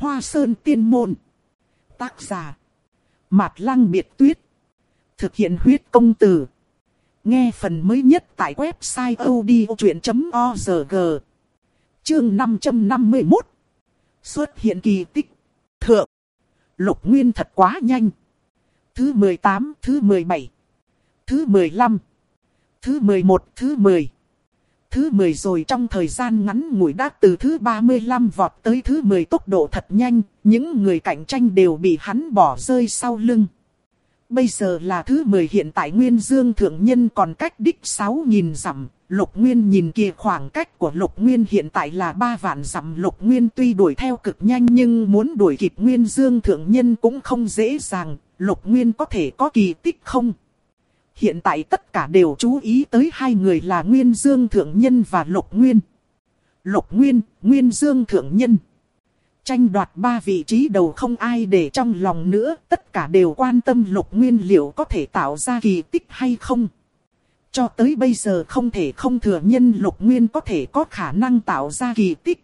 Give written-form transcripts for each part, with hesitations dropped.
Hoa Sơn Tiên Môn. Tác giả Mạt Lăng Biệt Tuyết. Thực hiện huyết công từ. Nghe phần mới nhất tại website odchuyện.org. Chương 551. Xuất hiện kỳ tích. Thượng. Lục Nguyên thật quá nhanh. Thứ 18, thứ 17, thứ 15, thứ 11, thứ 10. Thứ 10 rồi, trong thời gian ngắn ngủi đã từ thứ 35 vọt tới thứ 10, tốc độ thật nhanh, những người cạnh tranh đều bị hắn bỏ rơi sau lưng. Bây giờ là thứ 10, hiện tại Nguyên Dương Thượng Nhân còn cách đích 6.000 dặm. Lục Nguyên nhìn kìa, khoảng cách của Lục Nguyên hiện tại là 3 vạn dặm. Lục Nguyên tuy đuổi theo cực nhanh nhưng muốn đuổi kịp Nguyên Dương Thượng Nhân cũng không dễ dàng. Lục Nguyên có thể có kỳ tích không? Hiện tại tất cả đều chú ý tới hai người là Nguyên Dương Thượng Nhân và Lục Nguyên. Lục Nguyên, Nguyên Dương Thượng Nhân. Tranh đoạt 3 vị trí đầu không ai để trong lòng nữa, tất cả đều quan tâm Lục Nguyên liệu có thể tạo ra kỳ tích hay không. Cho tới bây giờ không thể không thừa nhận Lục Nguyên có thể có khả năng tạo ra kỳ tích.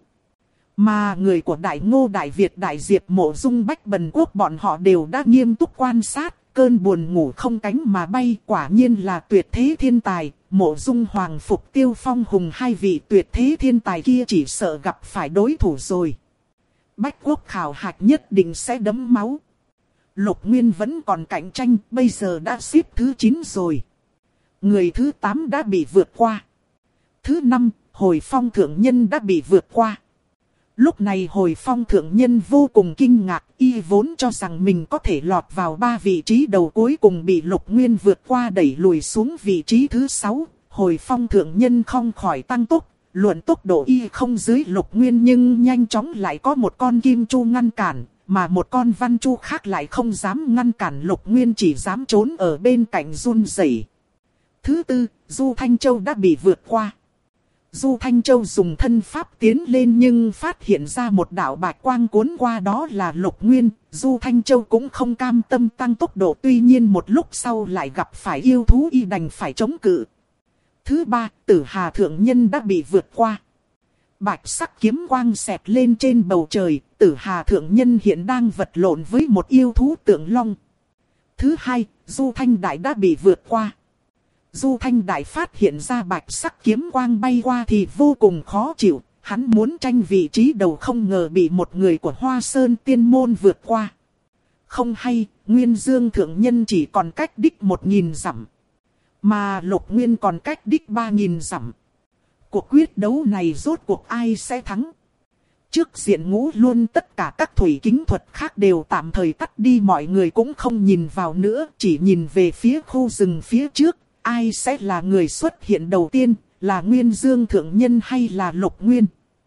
Mà người của Đại Ngô, Đại Việt, Đại Diệp, Mộ Dung, Bách Bần Quốc bọn họ đều đã nghiêm túc quan sát. Cơn buồn ngủ không cánh mà bay, quả nhiên là tuyệt thế thiên tài. Mộ Dung, Hoàng Phục, Tiêu Phong Hùng, hai vị tuyệt thế thiên tài kia chỉ sợ gặp phải đối thủ rồi. Bách Quốc khảo hạch nhất định sẽ đẫm máu. Lục Nguyên vẫn còn cạnh tranh, bây giờ đã xếp thứ 9 rồi. Người thứ 8 đã bị vượt qua. Thứ 5, Hồi Phong Thượng Nhân đã bị vượt qua. Lúc này Hồi Phong Thượng Nhân vô cùng kinh ngạc, y vốn cho rằng mình có thể lọt vào 3 vị trí đầu, cuối cùng bị Lục Nguyên vượt qua đẩy lùi xuống vị trí thứ 6. Hồi Phong Thượng Nhân không khỏi tăng tốc, luận tốc độ y không dưới Lục Nguyên nhưng nhanh chóng lại có một con Kim Chu ngăn cản, mà một con Văn Chu khác lại không dám ngăn cản Lục Nguyên, chỉ dám trốn ở bên cạnh run rẩy. Thứ 4, Du Thanh Châu đã bị vượt qua. Du Thanh Châu dùng thân pháp tiến lên nhưng phát hiện ra một đạo bạch quang cuốn qua, đó là Lục Nguyên. Du Thanh Châu cũng không cam tâm tăng tốc độ, tuy nhiên một lúc sau lại gặp phải yêu thú, y đành phải chống cự. Thứ 3, Tử Hà Thượng Nhân đã bị vượt qua. Bạch sắc kiếm quang xẹt lên trên bầu trời, Tử Hà Thượng Nhân hiện đang vật lộn với một yêu thú tượng long. Thứ 2, Du Thanh Đại đã bị vượt qua. Du Thanh Đại phát hiện ra bạch sắc kiếm quang bay qua thì vô cùng khó chịu, hắn muốn tranh vị trí đầu không ngờ bị một người của Hoa Sơn Tiên Môn vượt qua. Không hay, Nguyên Dương Thượng Nhân chỉ còn cách đích 1.000 dặm, mà Lục Nguyên còn cách đích 3.000 dặm. Cuộc quyết đấu này rốt cuộc ai sẽ thắng? Trước diện ngũ luôn tất cả các thủy kính thuật khác đều tạm thời tắt đi, mọi người cũng không nhìn vào nữa, chỉ nhìn về phía khu rừng phía trước. Ai sẽ là người xuất hiện đầu tiên, là Nguyên Dương Thượng Nhân hay là Lục Nguyên?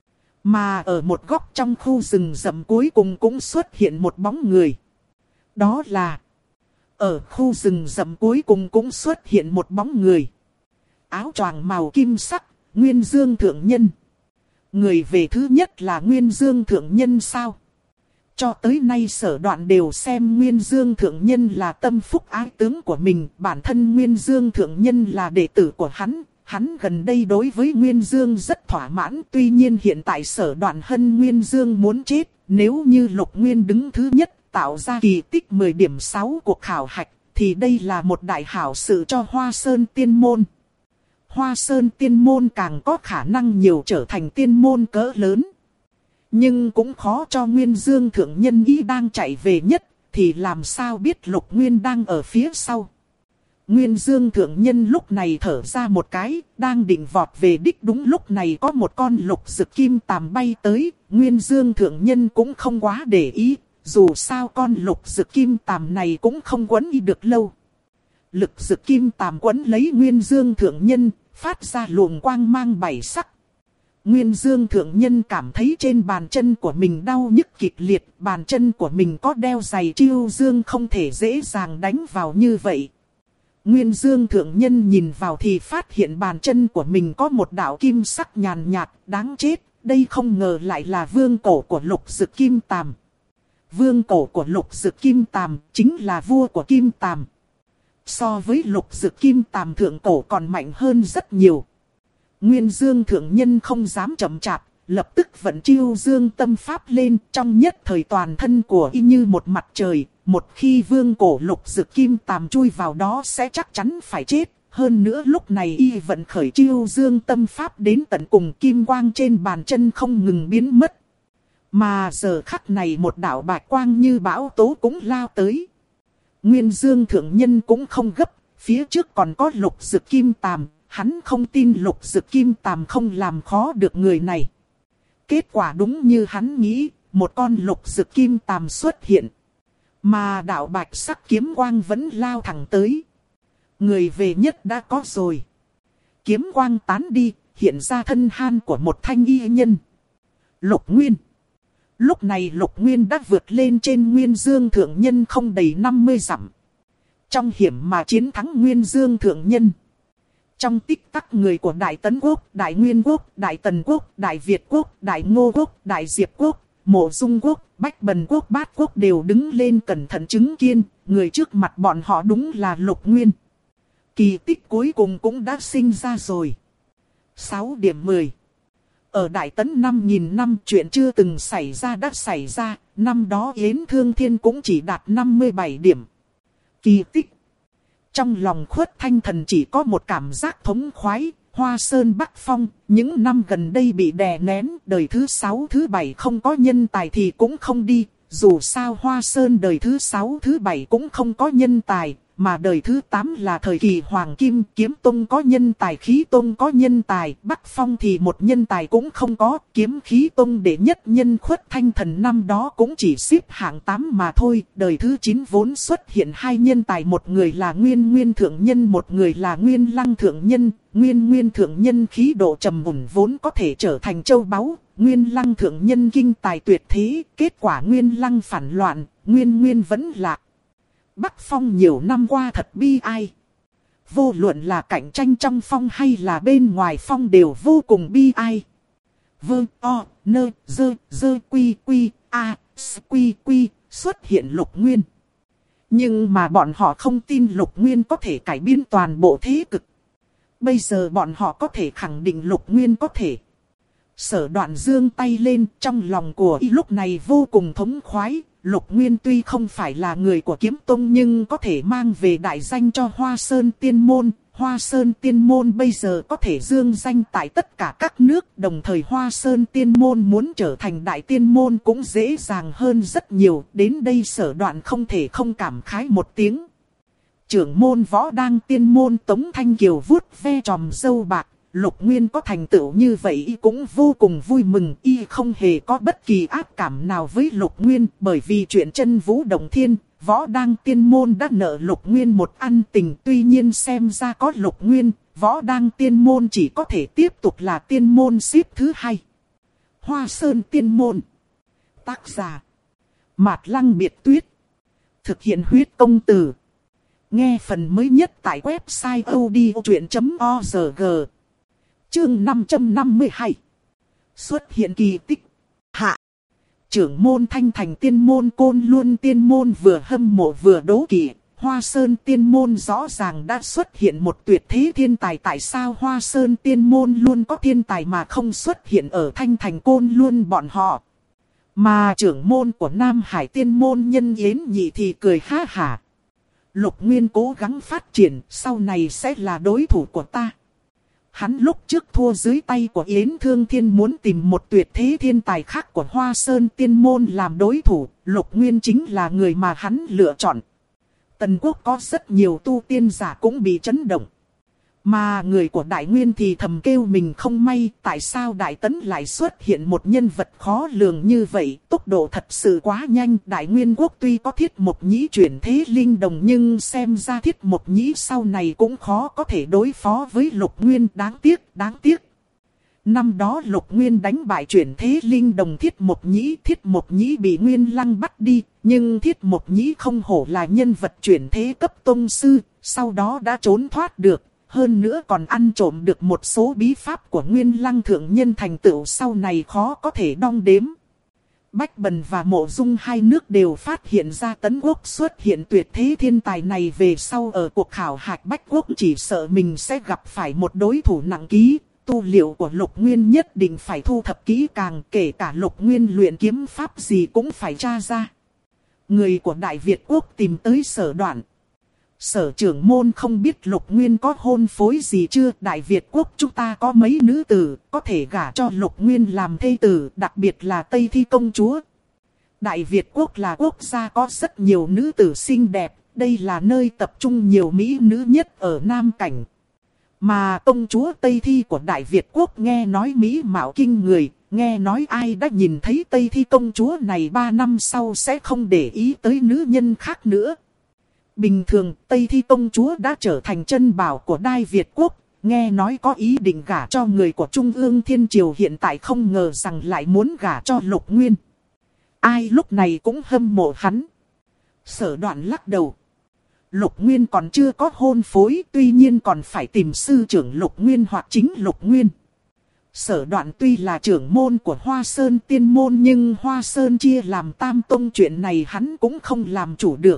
Mà ở một góc trong khu rừng rậm cuối cùng cũng xuất hiện một bóng người. Đó là... Ở khu rừng rậm cuối cùng cũng xuất hiện một bóng người. Áo choàng màu kim sắc, Nguyên Dương Thượng Nhân. Người về thứ nhất là Nguyên Dương Thượng Nhân sao? Cho tới nay Sở Đoạn đều xem Nguyên Dương Thượng Nhân là tâm phúc ái tướng của mình. Bản thân Nguyên Dương Thượng Nhân là đệ tử của hắn. Hắn gần đây đối với Nguyên Dương rất thỏa mãn. Tuy nhiên hiện tại Sở Đoạn hân Nguyên Dương muốn chết. Nếu như Lục Nguyên đứng thứ nhất, tạo ra kỳ tích 10 điểm 6 cuộc khảo hạch, thì đây là một đại hảo sự cho Hoa Sơn Tiên Môn. Hoa Sơn Tiên Môn càng có khả năng nhiều trở thành tiên môn cỡ lớn. Nhưng cũng khó cho Nguyên Dương Thượng Nhân ý đang chạy về nhất, thì làm sao biết Lục Nguyên đang ở phía sau. Nguyên Dương Thượng Nhân lúc này thở ra một cái, đang định vọt về đích, đúng lúc này có một con lục dực kim tàm bay tới. Nguyên Dương Thượng Nhân cũng không quá để ý, dù sao con lục dực kim tàm này cũng không quấn y được lâu. Lực dực kim tàm quấn lấy Nguyên Dương Thượng Nhân, phát ra luồng quang mang 7 sắc. Nguyên Dương Thượng Nhân cảm thấy trên bàn chân của mình đau nhức kịch liệt, bàn chân của mình có đeo giày Chiêu Dương không thể dễ dàng đánh vào như vậy. Nguyên Dương Thượng Nhân nhìn vào thì phát hiện bàn chân của mình có một đạo kim sắc nhàn nhạt, đáng chết, đây không ngờ lại là vương cổ của lục dực kim tàm. Vương cổ của lục dực kim tàm chính là vua của kim tàm. So với lục dực kim tàm thượng cổ còn mạnh hơn rất nhiều. Nguyên Dương Thượng Nhân không dám chậm chạp, lập tức vận chiêu dương tâm pháp lên, trong nhất thời toàn thân của y như một mặt trời, một khi vương cổ lục dực kim tàm chui vào đó sẽ chắc chắn phải chết. Hơn nữa lúc này y vận khởi chiêu dương tâm pháp đến tận cùng, kim quang trên bàn chân không ngừng biến mất. Mà giờ khắc này một đạo bạch quang như bão tố cũng lao tới. Nguyên Dương thượng nhân cũng không gấp, phía trước còn có lục dực kim tàm, hắn không tin lục dực kim tàm không làm khó được người này. Kết quả đúng như hắn nghĩ, một con lục dực kim tàm xuất hiện. Mà đạo bạch sắc kiếm quang vẫn lao thẳng tới. Người về nhất đã có rồi. Kiếm quang tán đi, hiện ra thân han của một thanh y nhân. Lục Nguyên. Lúc này Lục Nguyên đã vượt lên trên Nguyên Dương thượng nhân không đầy 50 dặm. Trong hiểm mà chiến thắng Nguyên Dương thượng nhân. Trong tích tắc người của Đại Tấn Quốc, Đại Nguyên Quốc, Đại Tần Quốc, Đại Việt Quốc, Đại Ngô Quốc, Đại Diệp Quốc, Mộ Dung Quốc, Bách Bần Quốc, Bát Quốc đều đứng lên cẩn thận chứng kiến. Người trước mặt bọn họ đúng là Lục Nguyên. Kỳ tích cuối cùng cũng đã sinh ra rồi. 6 điểm 10. Ở Đại Tấn 5.000 năm chuyện chưa từng xảy ra đã xảy ra, năm đó Yến Thương Thiên cũng chỉ đạt 57 điểm. Kỳ tích. Trong lòng Khuất Thanh Thần chỉ có một cảm giác thống khoái, Hoa Sơn Bắc Phong, những năm gần đây bị đè nén, đời thứ 6 thứ 7 không có nhân tài thì cũng không đi, dù sao Hoa Sơn đời thứ 6 thứ 7 cũng không có nhân tài. Mà đời thứ 8 là thời kỳ Hoàng Kim, Kiếm Tông có nhân tài, Khí Tông có nhân tài, Bắc Phong thì một nhân tài cũng không có, Kiếm Khí Tông đệ nhất nhân Khuất Thanh Thần năm đó cũng chỉ xếp hạng 8 mà thôi. Đời thứ 9 vốn xuất hiện hai nhân tài, một người là Nguyên Nguyên Thượng Nhân, một người là Nguyên Lăng Thượng Nhân. Nguyên Nguyên Thượng Nhân khí độ trầm mùn vốn có thể trở thành châu báu, Nguyên Lăng Thượng Nhân kinh tài tuyệt thế, kết quả Nguyên Lăng phản loạn, Nguyên Nguyên vẫn lạc. Bắc Phong nhiều năm qua thật bi ai. Vô luận là cạnh tranh trong phong hay là bên ngoài phong đều vô cùng bi ai. Vơ, o, nơ, dơ, quy, quy, xuất hiện Lục Nguyên. Nhưng mà bọn họ không tin Lục Nguyên có thể cải biến toàn bộ thế cục. Bây giờ bọn họ có thể khẳng định Lục Nguyên có thể. Sở Đoạn giương tay lên, trong lòng của y lúc này vô cùng thống khoái. Lục Nguyên tuy không phải là người của Kiếm Tông nhưng có thể mang về đại danh cho Hoa Sơn Tiên Môn. Hoa Sơn Tiên Môn bây giờ có thể dương danh tại tất cả các nước. Đồng thời Hoa Sơn Tiên Môn muốn trở thành Đại Tiên Môn cũng dễ dàng hơn rất nhiều. Đến đây Sở Đoạn không thể không cảm khái một tiếng. Trưởng môn Võ Đang Tiên Môn Tống Thanh Kiều vuốt ve tròm râu bạc. Lục Nguyên có thành tựu như vậy y cũng vô cùng vui mừng, y không hề có bất kỳ ác cảm nào với Lục Nguyên, bởi vì chuyện chân vũ động thiên, Võ Đang Tiên Môn đã nợ Lục Nguyên một ân tình, tuy nhiên xem ra có Lục Nguyên, Võ Đang Tiên Môn chỉ có thể tiếp tục là tiên môn xếp thứ 2. Hoa Sơn Tiên Môn. Tác giả Mạt Lăng Biệt Tuyết. Thực hiện huyết công từ. Nghe phần mới nhất tại website odchuyện.org. Chương 552. Xuất hiện kỳ tích. Hạ. Trưởng môn Thanh Thành Tiên Môn Côn Luân Tiên Môn vừa hâm mộ vừa đố kỵ. Hoa Sơn Tiên Môn rõ ràng đã xuất hiện một tuyệt thế thiên tài. Tại sao Hoa Sơn Tiên Môn luôn có thiên tài mà không xuất hiện ở Thanh Thành Côn Luân bọn họ? Mà trưởng môn của Nam Hải Tiên Môn Nhân Yến Nhị thì cười ha hả. Lục Nguyên cố gắng phát triển, sau này sẽ là đối thủ của ta. Hắn lúc trước thua dưới tay của Yến Thương Thiên muốn tìm một tuyệt thế thiên tài khác của Hoa Sơn Tiên Môn làm đối thủ, Lục Nguyên chính là người mà hắn lựa chọn. Tần Quốc có rất nhiều tu tiên giả cũng bị chấn động. Mà người của Đại Nguyên thì thầm kêu mình không may, tại sao Đại Tấn lại xuất hiện một nhân vật khó lường như vậy, tốc độ thật sự quá nhanh. Đại Nguyên Quốc tuy có Thiết Mộc Nhĩ chuyển thế linh đồng nhưng xem ra Thiết Mộc Nhĩ sau này cũng khó có thể đối phó với Lục Nguyên, đáng tiếc. Năm đó Lục Nguyên đánh bại chuyển thế linh đồng Thiết Mộc Nhĩ bị Nguyên Lăng bắt đi, nhưng Thiết Mộc Nhĩ không hổ là nhân vật chuyển thế cấp tông sư, sau đó đã trốn thoát được. Hơn nữa còn ăn trộm được một số bí pháp của Nguyên Lăng Thượng Nhân thành tựu sau này khó có thể đong đếm. Bách Bần và Mộ Dung hai nước đều phát hiện ra Tấn Quốc xuất hiện tuyệt thế thiên tài này về sau ở cuộc khảo hạch Bách Quốc chỉ sợ mình sẽ gặp phải một đối thủ nặng ký. tu liệu của Lục Nguyên nhất định phải thu thập kỹ càng, kể cả Lục Nguyên luyện kiếm pháp gì cũng phải tra ra. Người của Đại Việt Quốc tìm tới Sở Đoạn. Sở trưởng môn không biết Lục Nguyên có hôn phối gì chưa? Đại Việt Quốc chúng ta có mấy nữ tử, có thể gả cho Lục Nguyên làm thê tử, đặc biệt là Tây Thi công chúa. Đại Việt Quốc là quốc gia có rất nhiều nữ tử xinh đẹp, đây là nơi tập trung nhiều mỹ nữ nhất ở Nam Cảnh. Mà công chúa Tây Thi của Đại Việt Quốc nghe nói mỹ mạo kinh người, nghe nói ai đã nhìn thấy Tây Thi công chúa này 3 năm sau sẽ không để ý tới nữ nhân khác nữa. Bình thường Tây Thi công chúa đã trở thành chân bảo của Đại Việt Quốc, nghe nói có ý định gả cho người của Trung ương Thiên Triều, hiện tại không ngờ rằng lại muốn gả cho Lục Nguyên. Ai lúc này cũng hâm mộ hắn. Sở Đoạn lắc đầu. Lục Nguyên còn chưa có hôn phối, tuy nhiên còn phải tìm sư trưởng Lục Nguyên hoặc chính Lục Nguyên. Sở Đoạn tuy là trưởng môn của Hoa Sơn Tiên môn, nhưng Hoa Sơn chia làm tam tông, chuyện này hắn cũng không làm chủ được.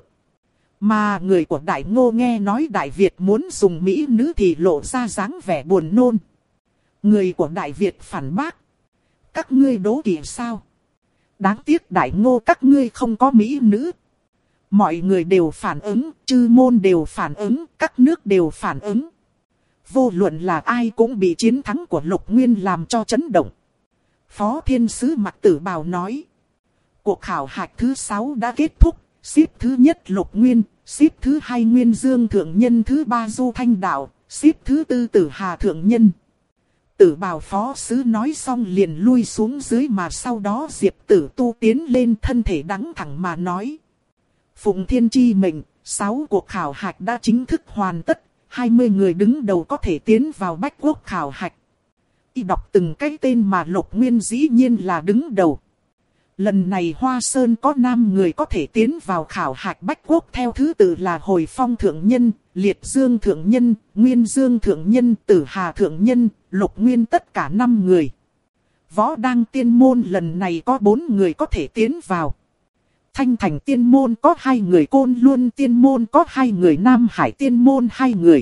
Mà người của Đại Ngô nghe nói Đại Việt muốn dùng mỹ nữ thì lộ ra dáng vẻ buồn nôn. Người của Đại Việt phản bác. Các ngươi đố kỵ sao? Đáng tiếc Đại Ngô các ngươi không có mỹ nữ. Mọi người đều phản ứng, chư môn đều phản ứng, các nước đều phản ứng. Vô luận là ai cũng bị chiến thắng của Lục Nguyên làm cho chấn động. Phó Thiên Sứ Mặc Tử Bào nói. Cuộc khảo hạch thứ 6 đã kết thúc, xếp thứ nhất Lục Nguyên, xếp thứ 2 Nguyên Dương Thượng Nhân, thứ 3 Du Thanh Đạo, xếp thứ 4 Tử Hà Thượng Nhân. Tử Bào Phó Sứ nói xong liền lui xuống dưới, mà sau đó Diệp Tử Tu tiến lên, thân thể đắng thẳng mà nói. Phụng Thiên chi mệnh, 6 cuộc khảo hạch đã chính thức hoàn tất, 20 người đứng đầu có thể tiến vào Bách Quốc khảo hạch. Y đọc từng cái tên mà Lục Nguyên dĩ nhiên là đứng đầu. Lần này Hoa Sơn có 5 người có thể tiến vào khảo hạch Bách Quốc, theo thứ tự là Hồi Phong Thượng Nhân, Liệt Dương Thượng Nhân, Nguyên Dương Thượng Nhân, Tử Hà Thượng Nhân, Lục Nguyên, tất cả 5 người. Võ Đăng Tiên môn lần này có 4 người có thể tiến vào. Thanh Thành Tiên môn có 2 người, Côn Luân Tiên môn có 2 người, Nam Hải Tiên môn 2 người.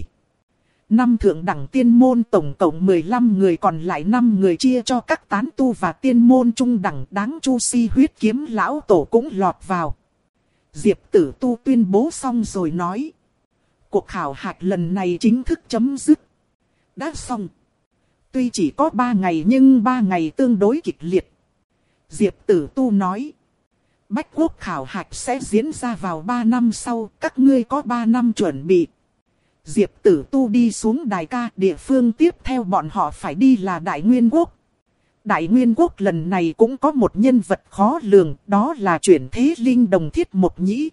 5 thượng đẳng tiên môn tổng cộng 15 người, còn lại 5 người chia cho các tán tu và tiên môn trung đẳng. Đáng Chu Si huyết kiếm lão tổ cũng lọt vào. Diệp Tử Tu tuyên bố xong rồi nói. Cuộc khảo hạch lần này chính thức chấm dứt. Đã xong. Tuy chỉ có 3 ngày nhưng 3 ngày tương đối kịch liệt. Diệp Tử Tu nói. Bách Quốc khảo hạch sẽ diễn ra vào 3 năm sau, các ngươi có 3 năm chuẩn bị. Diệp Tử Tu đi xuống đài ca, địa phương tiếp theo bọn họ phải đi là Đại Nguyên Quốc. Đại Nguyên Quốc lần này cũng có một nhân vật khó lường, đó là chuyển thế linh đồng Thiết Một Nhĩ.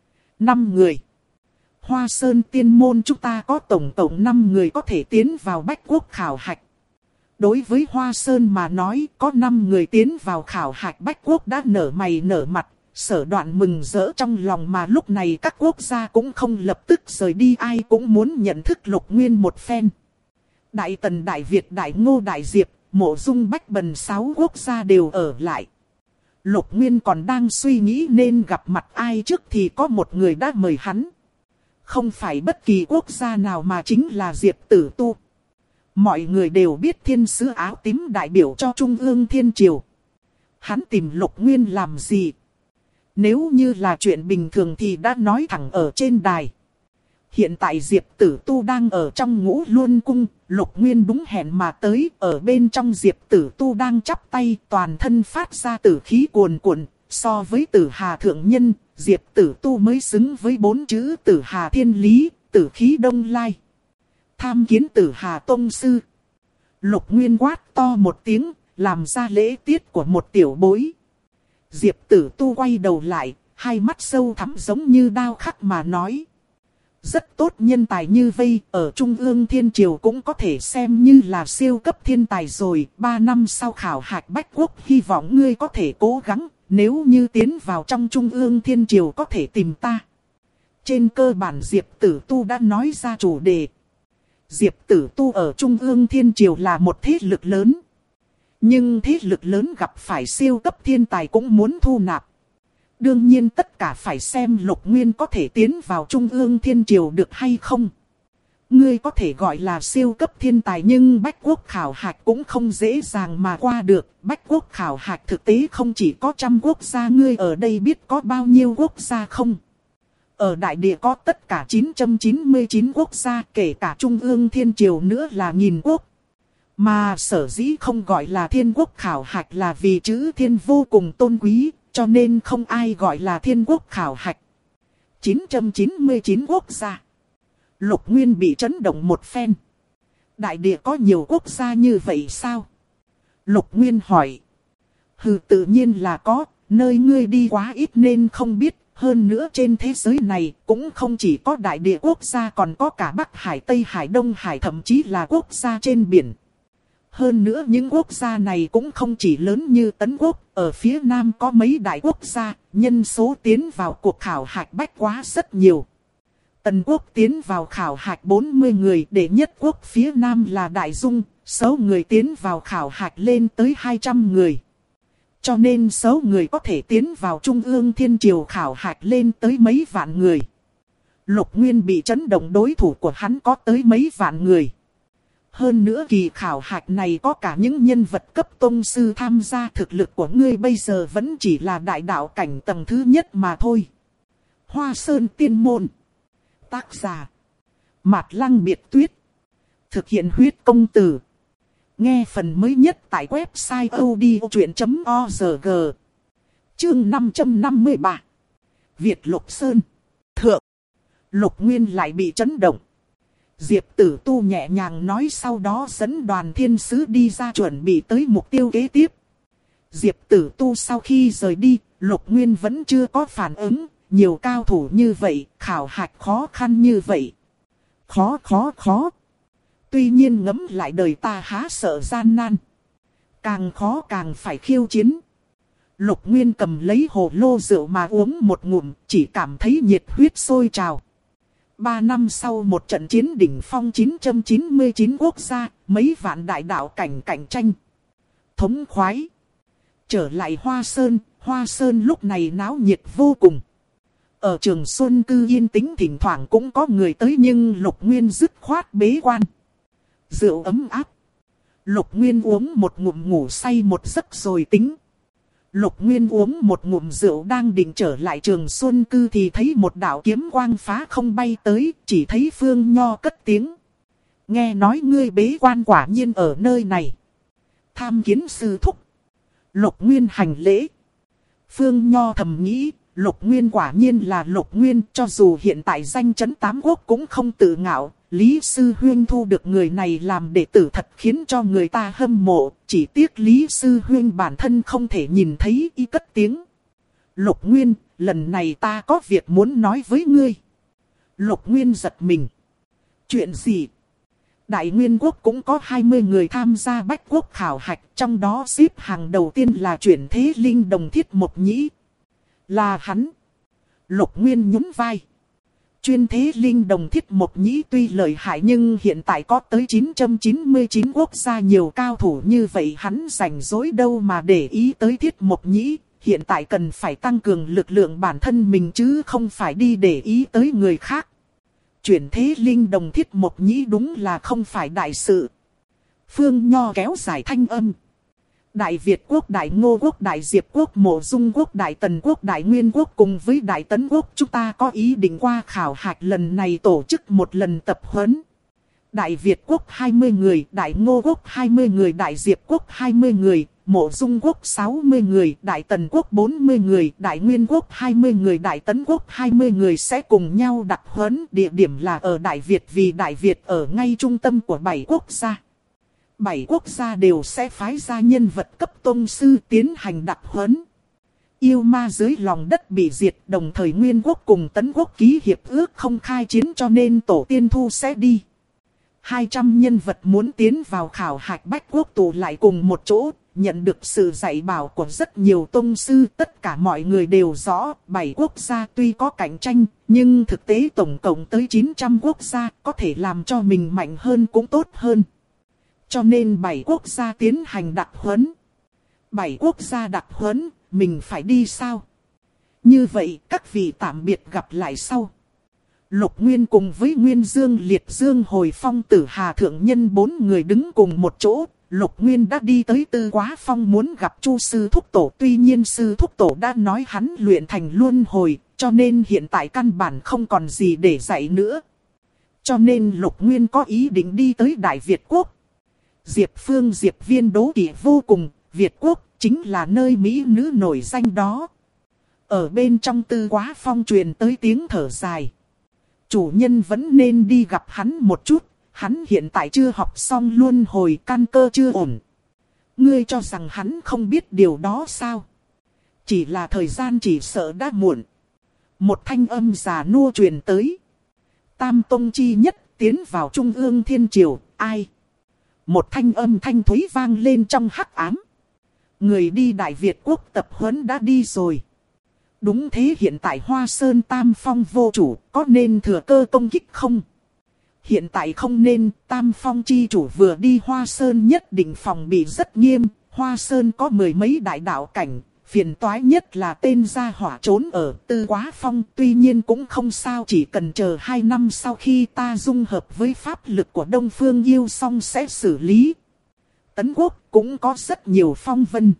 5 người. Hoa Sơn Tiên môn chúng ta có tổng cộng 5 người có thể tiến vào Bách Quốc khảo hạch. Đối với Hoa Sơn mà nói, có 5 người tiến vào khảo hạch Bách Quốc đã nở mày nở mặt. Sở Đoạn mừng rỡ trong lòng, mà lúc này các quốc gia cũng không lập tức rời đi, ai cũng muốn nhận thức Lục Nguyên một phen. Đại Tần, Đại Việt, Đại Ngô, Đại Diệp, Mộ Dung, Bách Bần 6 quốc gia đều ở lại. Lục Nguyên còn đang suy nghĩ nên gặp mặt ai trước thì có một người đã mời hắn. Không phải bất kỳ quốc gia nào mà chính là Diệp Tử Tu. Mọi người đều biết thiên sứ áo tím đại biểu cho Trung ương Thiên Triều. Hắn tìm Lục Nguyên làm gì? Nếu như là chuyện bình thường thì đã nói thẳng ở trên đài. Hiện tại Diệp Tử Tu đang ở trong Ngũ Luân Cung, Lục Nguyên đúng hẹn mà tới. Ở bên trong Diệp Tử Tu đang chắp tay, toàn thân phát ra tử khí cuồn cuộn. So với Tử Hà Thượng Nhân, Diệp Tử Tu mới xứng với 4 chữ Tử Hà Thiên Lý, tử khí đông lai. Tham kiến Tử Hà Tông Sư. Lục Nguyên quát to một tiếng, làm ra lễ tiết của một tiểu bối. Diệp Tử Tu quay đầu lại, hai mắt sâu thẳm giống như đao khắc mà nói. Rất tốt, nhân tài như vây, ở Trung ương Thiên Triều cũng có thể xem như là siêu cấp thiên tài rồi. 3 năm sau khảo hạch Bách Quốc, hy vọng ngươi có thể cố gắng, nếu như tiến vào trong Trung ương Thiên Triều có thể tìm ta. Trên cơ bản Diệp Tử Tu đã nói ra chủ đề. Diệp Tử Tu ở Trung ương Thiên Triều là một thế lực lớn. Nhưng thế lực lớn gặp phải siêu cấp thiên tài cũng muốn thu nạp. Đương nhiên tất cả phải xem Lục Nguyên có thể tiến vào Trung ương Thiên Triều được hay không. ngươi có thể gọi là siêu cấp thiên tài nhưng Bách Quốc khảo hạch cũng không dễ dàng mà qua được. Bách Quốc khảo hạch thực tế không chỉ có 100 quốc gia, ngươi ở đây biết có bao nhiêu quốc gia không? Ở đại địa có tất cả 999 quốc gia, kể cả Trung ương Thiên Triều nữa là 1000 quốc. Mà sở dĩ không gọi là thiên quốc khảo hạch là vì chữ thiên vô cùng tôn quý, cho nên không ai gọi là thiên quốc khảo hạch. 999 quốc gia. Lục Nguyên bị chấn động một phen. Đại địa có nhiều quốc gia như vậy sao? Lục Nguyên hỏi. Hừ, tự nhiên là có, nơi ngươi đi quá ít nên không biết. Hơn nữa trên thế giới này cũng không chỉ có đại địa quốc gia, còn có cả Bắc Hải, Tây Hải, Đông Hải, thậm chí là quốc gia trên biển. Hơn nữa những quốc gia này cũng không chỉ lớn như Tấn Quốc, ở phía Nam có mấy đại quốc gia, nhân số tiến vào cuộc khảo hạch Bách Quá rất nhiều. Tần Quốc tiến vào khảo hạch 40 người, đệ nhất quốc phía Nam là Đại Dung, số người tiến vào khảo hạch lên tới 200 người. Cho nên số người có thể tiến vào Trung ương Thiên Triều khảo hạch lên tới mấy vạn người. Lục Nguyên bị chấn động, đối thủ của hắn có tới mấy vạn người. Hơn nữa kỳ khảo hạch này có cả những nhân vật cấp tông sư tham gia, thực lực của ngươi bây giờ vẫn chỉ là đại đạo cảnh tầng thứ nhất mà thôi. Hoa Sơn Tiên Môn. Tác giả Mạt Lăng Biệt Tuyết. Thực hiện huyết công từ. Nghe phần mới nhất tại website odchuyện.org. Chương 553. Việt Lục Sơn. Thượng. Lục Nguyên lại bị chấn động. Diệp Tử Tu nhẹ nhàng nói, sau đó dẫn đoàn thiên sứ đi ra chuẩn bị tới mục tiêu kế tiếp. Diệp Tử Tu sau khi rời đi, Lục Nguyên vẫn chưa có phản ứng. Nhiều cao thủ như vậy, khảo hạch khó khăn như vậy. Khó. Tuy nhiên ngẫm lại đời ta há sợ gian nan. Càng khó càng phải khiêu chiến. Lục Nguyên cầm lấy hồ lô rượu mà uống một ngụm, chỉ cảm thấy nhiệt huyết sôi trào. 3 năm sau một trận chiến đỉnh phong 999 quốc gia, mấy vạn đại đạo cảnh cạnh tranh. Thống khoái. Trở lại Hoa Sơn lúc này náo nhiệt vô cùng. Ở Trường Xuân Cư yên tĩnh, thỉnh thoảng cũng có người tới nhưng Lục Nguyên dứt khoát bế quan. Rượu ấm áp. Lục Nguyên uống một ngụm ngủ say một giấc rồi tính. Lục Nguyên uống một ngụm rượu đang định trở lại Trường Xuân Cư thì thấy một đạo kiếm quang phá không bay tới, chỉ thấy Phương Nho cất tiếng. Nghe nói ngươi bế quan quả nhiên ở nơi này. Tham kiến sư thúc. Lục Nguyên hành lễ. Phương Nho thầm nghĩ, Lục Nguyên quả nhiên là Lục Nguyên, cho dù hiện tại danh chấn 8 quốc cũng không tự ngạo. Lý Sư Huynh thu được người này làm đệ tử thật khiến cho người ta hâm mộ, chỉ tiếc Lý Sư Huynh bản thân không thể nhìn thấy. Y cất tiếng. Lục Nguyên, lần này ta có việc muốn nói với ngươi. Lục Nguyên giật mình. Chuyện gì? Đại Nguyên Quốc cũng có 20 người tham gia Bách Quốc khảo hạch, trong đó xếp hàng đầu tiên là Chuyển Thế Linh Đồng Thiết Mộc Nhĩ. Là hắn. Lục Nguyên nhún vai. Chuyên Thế Linh Đồng Thiết Mộc Nhĩ tuy lợi hại nhưng hiện tại có tới 999 quốc gia, nhiều cao thủ như vậy hắn rảnh rỗi đâu mà để ý tới Thiết Mộc Nhĩ. Hiện tại cần phải tăng cường lực lượng bản thân mình chứ không phải đi để ý tới người khác. Chuyển Thế Linh Đồng Thiết Mộc Nhĩ đúng là không phải đại sự. Phương Nho kéo dài thanh âm. Đại Việt Quốc, Đại Ngô Quốc, Đại Diệp Quốc, Mộ Dung Quốc, Đại Tần Quốc, Đại Nguyên Quốc cùng với Đại Tấn Quốc chúng ta có ý định qua khảo hạch lần này tổ chức một lần tập huấn. Đại Việt Quốc 20 người, Đại Ngô Quốc 20 người, Đại Diệp Quốc 20 người, Mộ Dung Quốc 60 người, Đại Tần Quốc 40 người, Đại Nguyên Quốc 20 người, Đại Tấn Quốc 20 người sẽ cùng nhau đặc huấn. Địa điểm là ở Đại Việt vì Đại Việt ở ngay trung tâm của 7 quốc gia. 7 quốc gia đều sẽ phái ra nhân vật cấp tông sư tiến hành đặc huấn. Yêu ma dưới lòng đất bị diệt, đồng thời Nguyên Quốc cùng Tấn Quốc ký hiệp ước không khai chiến cho nên tổ tiên thu sẽ đi. 200 nhân vật muốn tiến vào khảo hạch Bách Quốc tụ lại cùng một chỗ, nhận được sự dạy bảo của rất nhiều tông sư. Tất cả mọi người đều rõ, 7 quốc gia tuy có cạnh tranh, nhưng thực tế tổng cộng tới 900 quốc gia, có thể làm cho mình mạnh hơn cũng tốt hơn. Cho nên 7 quốc gia tiến hành đặc huấn. 7 quốc gia đặc huấn, mình phải đi sao? Như vậy các vị tạm biệt gặp lại sau. Lục Nguyên cùng với Nguyên Dương Liệt Dương Hồi Phong Tử Hà Thượng Nhân 4 người đứng cùng một chỗ. Lục Nguyên đã đi tới Tư Quá Phong muốn gặp Chu sư thúc tổ. Tuy nhiên sư thúc tổ đã nói hắn luyện thành luân hồi, cho nên hiện tại căn bản không còn gì để dạy nữa. Cho nên Lục Nguyên có ý định đi tới Đại Việt Quốc. Diệp Phương Diệp Viên đố kỵ vô cùng, Việt Quốc chính là nơi mỹ nữ nổi danh đó. Ở bên trong Tư Quá Phong truyền tới tiếng thở dài. Chủ nhân vẫn nên đi gặp hắn một chút, hắn hiện tại chưa học xong luân hồi, căn cơ chưa ổn. Ngươi cho rằng hắn không biết điều đó sao? Chỉ là thời gian chỉ sợ đã muộn. Một thanh âm già nua truyền tới. Tam Tông chi nhất tiến vào Trung ương Thiên Triều, ai? Một thanh âm thanh thúy vang lên trong hắc ám. Người đi Đại Việt Quốc tập huấn đã đi rồi. Đúng thế, hiện tại Hoa Sơn Tam Phong vô chủ, có nên thừa cơ công kích không? Hiện tại không nên, Tam Phong chi chủ vừa đi Hoa Sơn nhất định phòng bị rất nghiêm. Hoa Sơn có 10 mấy đại đạo cảnh, phiền toái nhất là tên gia hỏa trốn ở Tư Quá Phong. Tuy nhiên cũng không sao, chỉ cần chờ 2 năm sau khi ta dung hợp với pháp lực của Đông Phương Yêu xong sẽ xử lý. Tấn Quốc cũng có rất nhiều phong vân.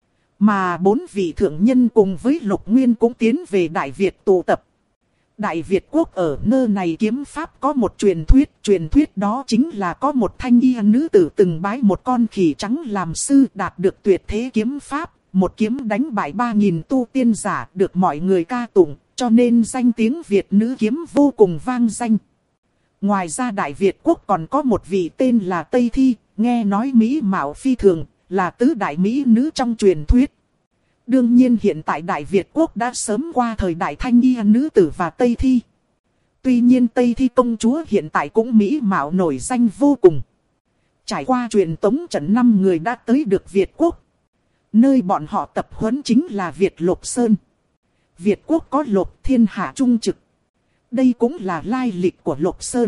Mà 4 vị thượng nhân cùng với Lục Nguyên cũng tiến về Đại Việt tụ tập. Đại Việt Quốc ở nơi này kiếm pháp có một truyền thuyết đó chính là có một thanh y nữ tử từng bái một con khỉ trắng làm sư, đạt được tuyệt thế kiếm pháp, một kiếm đánh bại 3000 tu tiên giả, được mọi người ca tụng, cho nên danh tiếng Việt nữ kiếm vô cùng vang danh. Ngoài ra Đại Việt Quốc còn có một vị tên là Tây Thi, nghe nói mỹ mạo phi thường, là tứ đại mỹ nữ trong truyền thuyết. Đương nhiên hiện tại Đại Việt Quốc đã sớm qua thời đại thanh y nữ tử và Tây Thi. Tuy nhiên Tây Thi công chúa hiện tại cũng mỹ mạo nổi danh vô cùng. Trải qua truyền tống trận 5 người đã tới được Việt Quốc. Nơi bọn họ tập huấn chính là Việt Lục Sơn. Việt Quốc có Lục thiên hạ trung trực. Đây cũng là lai lịch của Lục Sơn.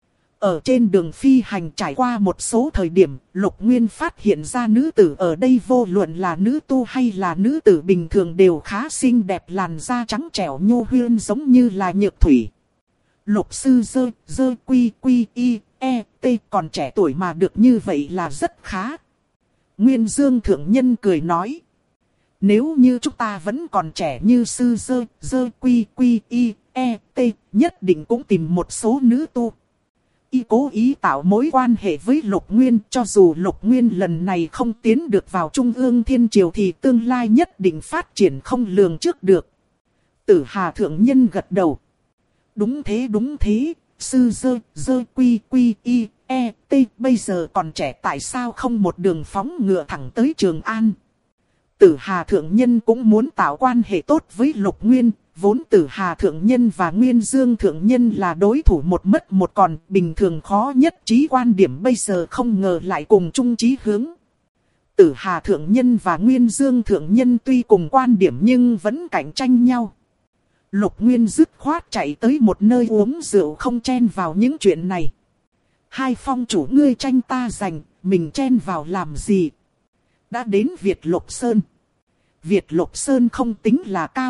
Ở trên đường phi hành trải qua một số thời điểm, Lục Nguyên phát hiện ra nữ tử ở đây vô luận là nữ tu hay là nữ tử bình thường đều khá xinh đẹp, làn da trắng trẻo nhô huyên giống như là nhược thủy. Lục sư dơ quy y e t, còn trẻ tuổi mà được như vậy là rất khá. Nguyên Dương thượng nhân cười nói. Nếu như chúng ta vẫn còn trẻ như sư dơ quy y e t, nhất định cũng tìm một số nữ tu. Y cố ý tạo mối quan hệ với Lục Nguyên, cho dù Lục Nguyên lần này không tiến được vào Trung ương Thiên Triều thì tương lai nhất định phát triển không lường trước được. Tử Hà thượng nhân gật đầu. Đúng thế, sư dơ quy y e t bây giờ còn trẻ, tại sao không một đường phóng ngựa thẳng tới Trường An? Tử Hà thượng nhân cũng muốn tạo quan hệ tốt với Lục Nguyên. Vốn Tử Hà thượng nhân và Nguyên Dương thượng nhân là đối thủ một mất một còn, bình thường khó nhất trí quan điểm, bây giờ không ngờ lại cùng chung chí hướng. Tử Hà thượng nhân và Nguyên Dương thượng nhân tuy cùng quan điểm nhưng vẫn cạnh tranh nhau. Lục Nguyên dứt khoát chạy tới một nơi uống rượu, không chen vào những chuyện này. Hai phong chủ ngươi tranh ta giành, mình chen vào làm gì? Đã đến Việt Lục Sơn. Việt Lục Sơn không tính là cao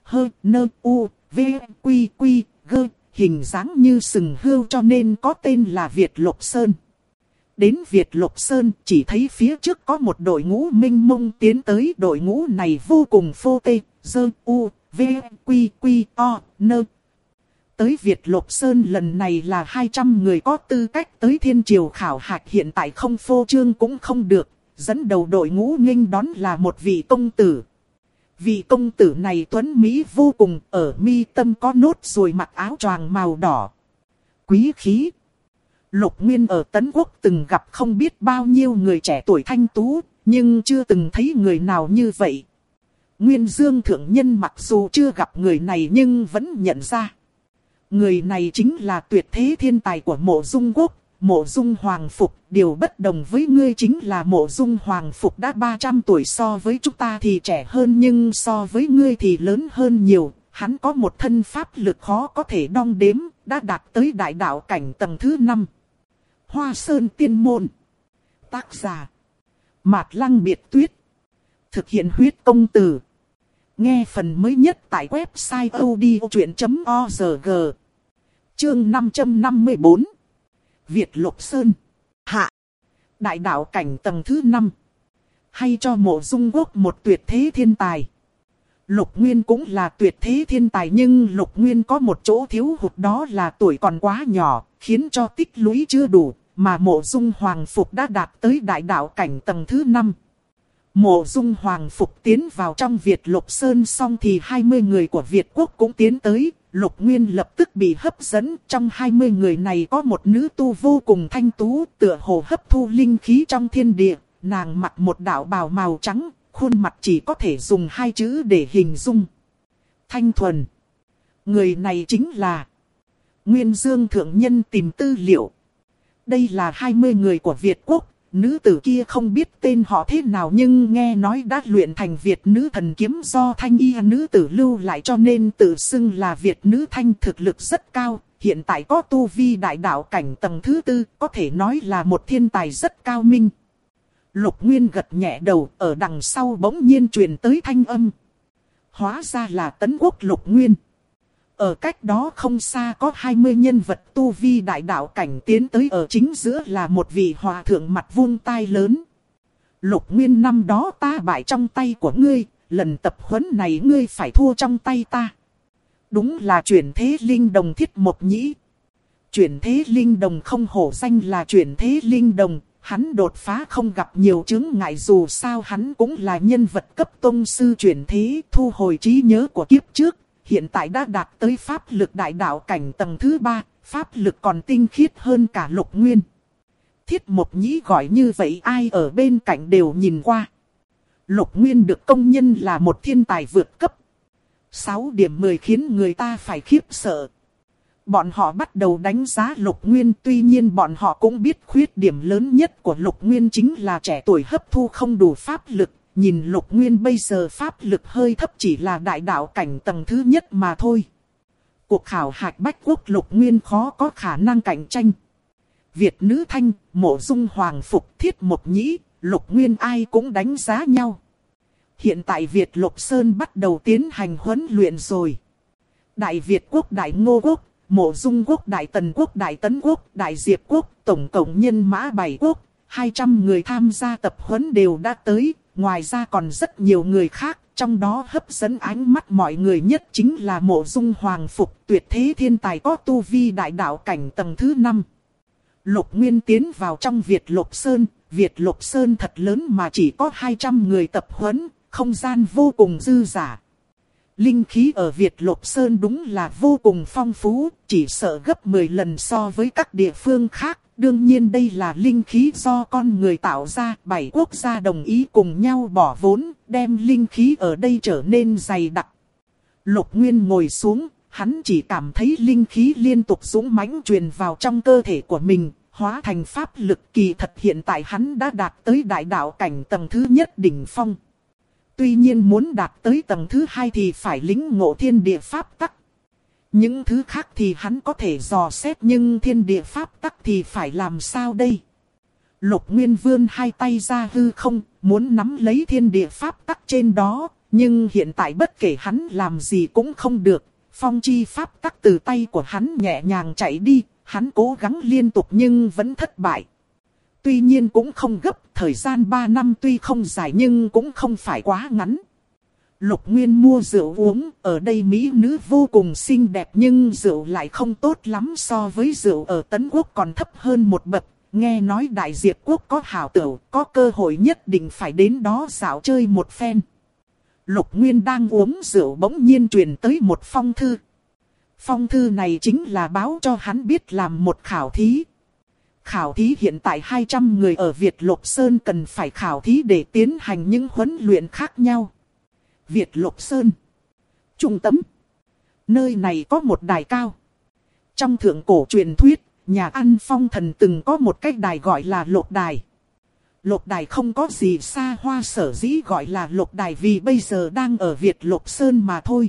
quy gơ, hình dáng như sừng hươu cho nên có tên là Việt Lục Sơn. Đến Việt Lục Sơn chỉ thấy phía trước có một đội ngũ mênh mông tiến tới, đội ngũ này vô cùng phô tê, Tới Việt Lục Sơn lần này là 200 người có tư cách tới Thiên Triều khảo hạch, hiện tại không phô trương cũng không được. Dẫn đầu đội ngũ nghênh đón là một vị công tử. Vị công tử này tuấn mỹ vô cùng, ở mi tâm có nốt ruồi, mặc áo choàng màu đỏ. Quý khí. Lục Nguyên ở Tấn Quốc từng gặp không biết bao nhiêu người trẻ tuổi thanh tú, nhưng chưa từng thấy người nào như vậy. Nguyên Dương thượng nhân mặc dù chưa gặp người này nhưng vẫn nhận ra. Người này chính là tuyệt thế thiên tài của Mộ Dung Quốc, Mộ Dung Hoàng Phục. Điều bất đồng với ngươi chính là Mộ Dung Hoàng Phục đã 300 tuổi, so với chúng ta thì trẻ hơn nhưng so với ngươi thì lớn hơn nhiều. Hắn có một thân pháp lực khó có thể đong đếm, đã đạt tới đại đạo cảnh tầng thứ 5. Hoa Sơn Tiên Môn. Tác giả Mạt Lăng Biệt Tuyết. Thực hiện huyết công từ. Nghe phần mới nhất tại website odchuyện.org. Chương 554. Việt Lục Sơn. Hạ. Đại đạo cảnh tầng thứ 5. Hay cho Mộ Dung Quốc một tuyệt thế thiên tài. Lục Nguyên cũng là tuyệt thế thiên tài, nhưng Lục Nguyên có một chỗ thiếu hụt, đó là tuổi còn quá nhỏ, khiến cho tích lũy chưa đủ, mà Mộ Dung Hoàng Phục đã đạt tới đại đạo cảnh tầng thứ 5. Mộ Dung Hoàng Phục tiến vào trong Việt Lục Sơn xong thì 20 người của Việt Quốc cũng tiến tới. Lục Nguyên lập tức bị hấp dẫn. Trong 20 người này có một nữ tu vô cùng thanh tú, tựa hồ hấp thu linh khí trong thiên địa. Nàng mặc một đạo bào màu trắng, khuôn mặt chỉ có thể dùng 2 chữ để hình dung: thanh thuần. Người này chính là Nguyên Dương Thượng Nhân tìm tư liệu. Đây là 20 người của Việt Quốc. Nữ tử kia không biết tên họ thế nào, nhưng nghe nói đã luyện thành Việt nữ thần kiếm do Thanh Y nữ tử lưu lại, cho nên tự xưng là Việt nữ thanh, thực lực rất cao. Hiện tại có tu vi đại đạo cảnh tầng thứ 4, có thể nói là một thiên tài rất cao minh. Lục Nguyên gật nhẹ đầu, ở đằng sau bỗng nhiên truyền tới thanh âm. Hóa ra là Tấn Quốc Lục Nguyên. Ở cách đó không xa có 20 nhân vật tu vi đại đạo cảnh tiến tới, ở chính giữa là một vị hòa thượng mặt vuông tai lớn. Lục Nguyên, năm đó ta bại trong tay của ngươi, lần tập huấn này ngươi phải thua trong tay ta. Đúng là chuyển thế linh đồng Thiết Mộc Nhĩ. Chuyển thế linh đồng không hổ danh là chuyển thế linh đồng, hắn đột phá không gặp nhiều chướng ngại, dù sao hắn cũng là nhân vật cấp tông sư chuyển thế, thu hồi trí nhớ của kiếp trước. Hiện tại đã đạt tới pháp lực đại đạo cảnh tầng thứ 3, pháp lực còn tinh khiết hơn cả Lục Nguyên. Thiết Mộc Nhĩ gọi như vậy ai ở bên cạnh đều nhìn qua. Lục Nguyên được công nhận là một thiên tài vượt cấp. 6 điểm 10 khiến người ta phải khiếp sợ. Bọn họ bắt đầu đánh giá Lục Nguyên, tuy nhiên bọn họ cũng biết khuyết điểm lớn nhất của Lục Nguyên chính là trẻ tuổi hấp thu không đủ pháp lực. Nhìn Lục Nguyên bây giờ pháp lực hơi thấp, chỉ là đại đạo cảnh tầng thứ nhất mà thôi. Cuộc khảo hạch Bách Quốc Lục Nguyên khó có khả năng cạnh tranh. Việt nữ thanh, Mộ Dung Hoàng Phục, Thiết Mộc Nhĩ, Lục Nguyên ai cũng đánh giá nhau. Hiện tại Việt Lục Sơn bắt đầu tiến hành huấn luyện rồi. Đại Việt Quốc, Đại Ngô Quốc, Mộ Dung Quốc, Đại Tần Quốc, Đại Tấn Quốc, Đại Diệp Quốc, tổng cộng nhân mã 7 quốc, 200 người tham gia tập huấn đều đã tới. Ngoài ra còn rất nhiều người khác, trong đó hấp dẫn ánh mắt mọi người nhất chính là Mộ Dung Hoàng Phục, tuyệt thế thiên tài có tu vi đại đạo cảnh tầng thứ 5. Lục Nguyên tiến vào trong Việt Lục Sơn. Việt Lục Sơn thật lớn mà chỉ có 200 người tập huấn, không gian vô cùng dư dả. Linh khí ở Việt Lục Sơn đúng là vô cùng phong phú, chỉ sợ gấp 10 lần so với các địa phương khác. Đương nhiên đây là linh khí do con người tạo ra, 7 quốc gia đồng ý cùng nhau bỏ vốn, đem linh khí ở đây trở nên dày đặc. Lục Nguyên ngồi xuống, hắn chỉ cảm thấy linh khí liên tục dũng mãnh truyền vào trong cơ thể của mình, hóa thành pháp lực. Kỳ thật hiện tại hắn đã đạt tới đại đạo cảnh tầng thứ nhất đỉnh phong. Tuy nhiên muốn đạt tới tầng thứ 2 thì phải lĩnh ngộ thiên địa pháp tắc. Những thứ khác thì hắn có thể dò xét, nhưng thiên địa pháp tắc thì phải làm sao đây? Lục Nguyên vươn 2 tay ra hư không, muốn nắm lấy thiên địa pháp tắc trên đó, nhưng hiện tại bất kể hắn làm gì cũng không được. Phong chi pháp tắc từ tay của hắn nhẹ nhàng chạy đi, hắn cố gắng liên tục nhưng vẫn thất bại. Tuy nhiên cũng không gấp, thời gian 3 năm tuy không dài nhưng cũng không phải quá ngắn. Lục Nguyên mua rượu uống, ở đây mỹ nữ vô cùng xinh đẹp nhưng rượu lại không tốt lắm, so với rượu ở Tấn Quốc còn thấp hơn một bậc. Nghe nói Đại Diệp Quốc có hảo tửu, có cơ hội nhất định phải đến đó dạo chơi một phen. Lục Nguyên đang uống rượu bỗng nhiên truyền tới một phong thư. Phong thư này chính là báo cho hắn biết làm một khảo thí. Khảo thí hiện tại 200 người ở Việt Lục Sơn cần phải khảo thí để tiến hành những huấn luyện khác nhau. Việt Lục Sơn. Trung tâm. Nơi này có một đài cao. Trong thượng cổ truyền thuyết, nhà An Phong thần từng có một cái đài gọi là Lục Đài. Lục Đài không có gì xa hoa, sở dĩ gọi là Lục Đài vì bây giờ đang ở Việt Lục Sơn mà thôi.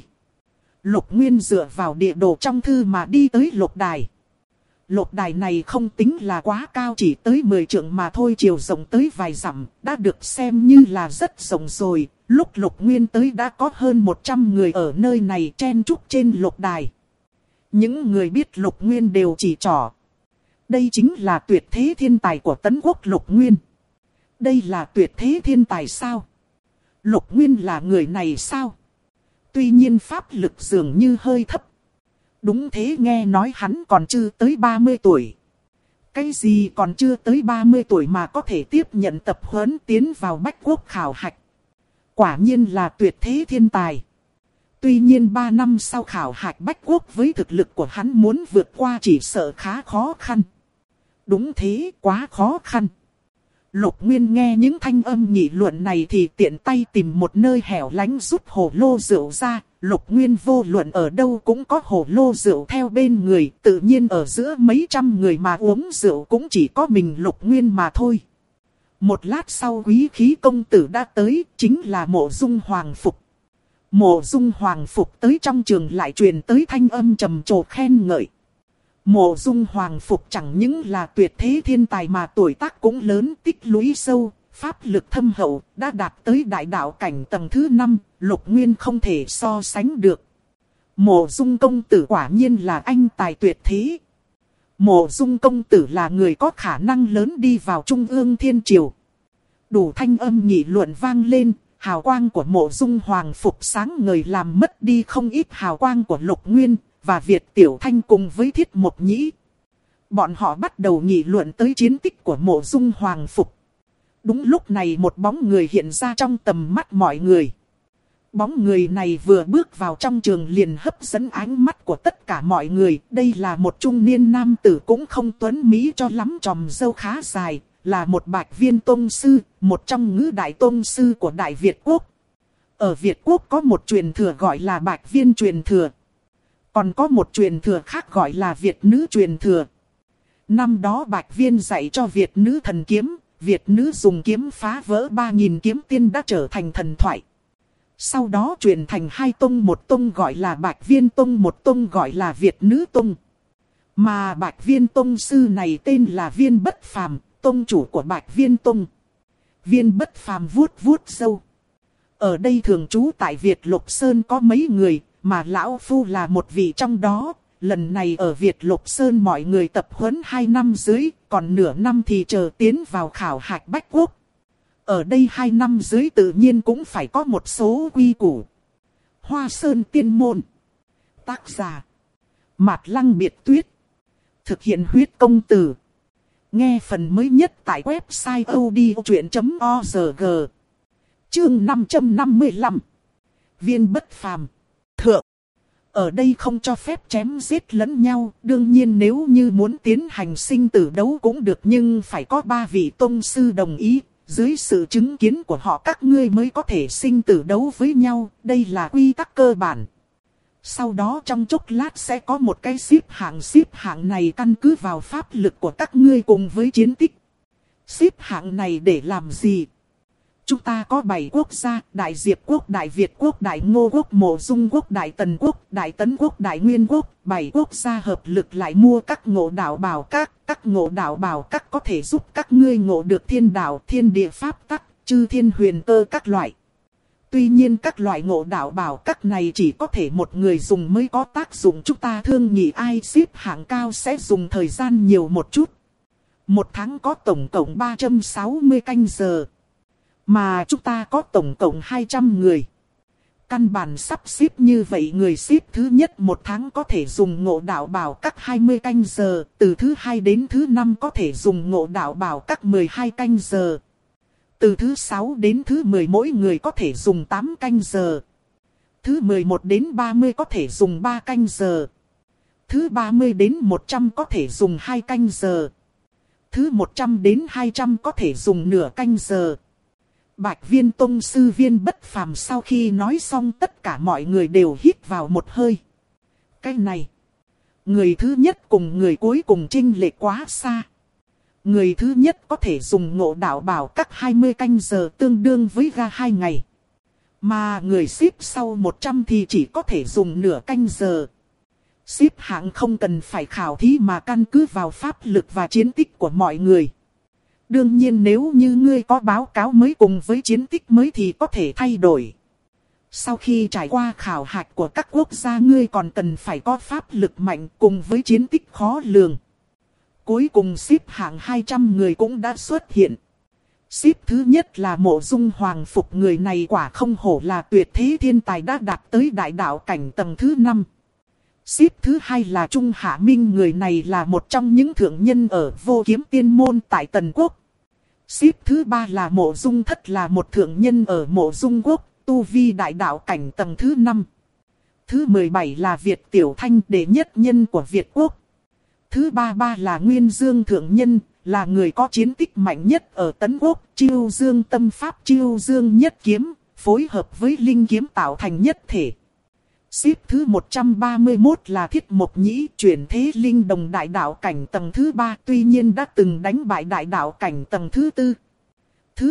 Lục Nguyên dựa vào địa đồ trong thư mà đi tới Lục Đài. Lục Đài này không tính là quá cao, chỉ tới 10 trượng mà thôi, chiều rộng tới vài dặm, đã được xem như là rất rộng rồi. Lúc Lục Nguyên tới đã có hơn 100 người ở nơi này chen chúc trên Lục Đài. Những người biết Lục Nguyên đều chỉ trỏ. Đây chính là tuyệt thế thiên tài của Tấn Quốc Lục Nguyên. Đây là tuyệt thế thiên tài sao? Lục Nguyên là người này sao? Tuy nhiên pháp lực dường như hơi thấp. Đúng thế, nghe nói hắn còn chưa tới 30 tuổi. Cái gì còn chưa tới 30 tuổi mà có thể tiếp nhận tập huấn tiến vào Bách Quốc khảo hạch? Quả nhiên là tuyệt thế thiên tài. Tuy nhiên 3 năm sau khảo hạch Bách Quốc với thực lực của hắn muốn vượt qua chỉ sợ khá khó khăn. Đúng thế, quá khó khăn. Lục Nguyên nghe những thanh âm nghị luận này thì tiện tay tìm một nơi hẻo lánh rút hồ lô rượu ra. Lục Nguyên vô luận ở đâu cũng có hồ lô rượu theo bên người. Tự nhiên ở giữa mấy trăm người mà uống rượu cũng chỉ có mình Lục Nguyên mà thôi. Một lát sau quý khí công tử đã tới, chính là Mộ Dung Hoàng Phục. Mộ Dung Hoàng Phục tới trong trường lại truyền tới thanh âm trầm trồ khen ngợi. Mộ Dung Hoàng Phục chẳng những là tuyệt thế thiên tài mà tuổi tác cũng lớn, tích lũy sâu, pháp lực thâm hậu, đã đạt tới đại đạo cảnh tầng thứ 5, Lục Nguyên không thể so sánh được. Mộ Dung công tử quả nhiên là anh tài tuyệt thế. Mộ Dung công tử là người có khả năng lớn đi vào Trung ương Thiên Triều. Đủ thanh âm nghị luận vang lên, hào quang của Mộ Dung Hoàng Phục sáng ngời làm mất đi không ít hào quang của Lục Nguyên và Việt Tiểu Thanh cùng với Thiết Mộc Nhĩ. Bọn họ bắt đầu nghị luận tới chiến tích của Mộ Dung Hoàng Phục. Đúng lúc này một bóng người hiện ra trong tầm mắt mọi người. Bóng người này vừa bước vào trong trường liền hấp dẫn ánh mắt của tất cả mọi người. Đây là một trung niên nam tử cũng không tuấn mỹ cho lắm, tròm râu khá dài, là một Bạch Viên Tông Sư, một trong ngũ đại tông sư của Đại Việt Quốc. Ở Việt Quốc có một truyền thừa gọi là Bạch Viên truyền thừa. Còn có một truyền thừa khác gọi là Việt nữ truyền thừa. Năm đó Bạch Viên dạy cho Việt nữ thần kiếm, Việt nữ dùng kiếm phá vỡ 3.000 kiếm tiên đã trở thành thần thoại. Sau đó truyền thành hai tông, một tông gọi là Bạch Viên Tông, một tông gọi là Việt nữ tông. Mà Bạch Viên Tông sư này tên là Viên Bất Phàm, tông chủ của Bạch Viên Tông. Viên Bất Phàm vuốt vuốt râu. Ở đây thường trú tại Việt Lục Sơn có mấy người, mà lão phu là một vị trong đó. Lần này ở Việt Lục Sơn mọi người tập huấn 2 năm dưới, còn nửa năm thì chờ tiến vào khảo hạch Bách Quốc. Ở đây 2 năm dưới tự nhiên cũng phải có một số quy củ. Hoa Sơn Tiên Môn. Tác giả Mạt Lăng Biệt Tuyết. Thực hiện huyết công từ. Nghe phần mới nhất tại website odchuyện.org. Chương 555. Viên Bất Phàm. Thượng. Ở đây không cho phép chém giết lẫn nhau. Đương nhiên nếu như muốn tiến hành sinh tử đấu cũng được, nhưng phải có 3 vị tông sư đồng ý. Dưới sự chứng kiến của họ các ngươi mới có thể sinh tử đấu với nhau. Đây là quy tắc cơ bản. Sau đó trong chốc lát sẽ có một cái xếp hạng này căn cứ vào pháp lực của các ngươi cùng với chiến tích. Xếp hạng này để làm gì? Chúng ta có 7 quốc gia: Đại Diệp Quốc, Đại Việt Quốc, Đại Ngô Quốc, Mộ Dung Quốc, Đại Tần Quốc, Đại Tấn Quốc, Đại Nguyên Quốc. 7 quốc gia hợp lực lại mua các ngộ đạo bảo các. Các ngộ đạo bảo các có thể giúp các ngươi ngộ được thiên đạo, thiên địa pháp tắc, chư thiên huyền cơ các loại. Tuy nhiên các loại ngộ đạo bảo các này chỉ có thể một người dùng mới có tác dụng. Chúng ta thương nghị ai xếp hạng cao sẽ dùng thời gian nhiều một chút. Một tháng có tổng cộng 360 canh giờ. Mà chúng ta có tổng cộng 200 người. Căn bản sắp xếp như vậy, người xếp thứ nhất một tháng có thể dùng ngộ đạo bảo các 20 canh giờ. Từ thứ 2 đến thứ 5 có thể dùng ngộ đạo bảo các 12 canh giờ. Từ thứ 6 đến thứ 10 mỗi người có thể dùng 8 canh giờ. Thứ 11 đến 30 có thể dùng 3 canh giờ. Thứ 30 đến 100 có thể dùng 2 canh giờ. Thứ 100 đến 200 có thể dùng nửa canh giờ. Bạch Viên Tông sư Viên Bất Phàm sau khi nói xong tất cả mọi người đều hít vào một hơi. Cái này, người thứ nhất cùng người cuối cùng chênh lệch quá xa. Người thứ nhất có thể dùng ngộ đạo bảo các 20 canh giờ tương đương với ga 2 ngày. Mà người xếp sau 100 thì chỉ có thể dùng nửa canh giờ. Xếp hạng không cần phải khảo thí mà căn cứ vào pháp lực và chiến tích của mọi người. Đương nhiên nếu như ngươi có báo cáo mới cùng với chiến tích mới thì có thể thay đổi. Sau khi trải qua khảo hạch của các quốc gia, ngươi còn cần phải có pháp lực mạnh cùng với chiến tích khó lường. Cuối cùng xếp hạng 200 người cũng đã xuất hiện. Xếp thứ nhất là Mộ Dung Hoàng Phục, người này quả không hổ là tuyệt thế thiên tài, đã đạt tới đại đạo cảnh tầng thứ 5. Xếp thứ hai là Trung Hạ Minh, người này là một trong những thượng nhân ở Vô Kiếm Tiên Môn tại Tần Quốc. Xếp thứ ba là Mộ Dung Thất, là một thượng nhân ở Mộ Dung Quốc, tu vi đại đạo cảnh tầng thứ 5. Thứ 17 là Việt Tiểu Thanh, đệ nhất nhân của Việt Quốc. Thứ 33 là Nguyên Dương thượng nhân, là người có chiến tích mạnh nhất ở Tấn Quốc, Chiêu Dương tâm pháp Chiêu Dương nhất kiếm, phối hợp với linh kiếm tạo thành nhất thể. Xếp thứ 131 là Thiết Mộc Nhĩ, chuyển thế linh đồng đại đạo cảnh tầng thứ 3, tuy nhiên đã từng đánh bại đại đạo cảnh tầng thứ 4. Thứ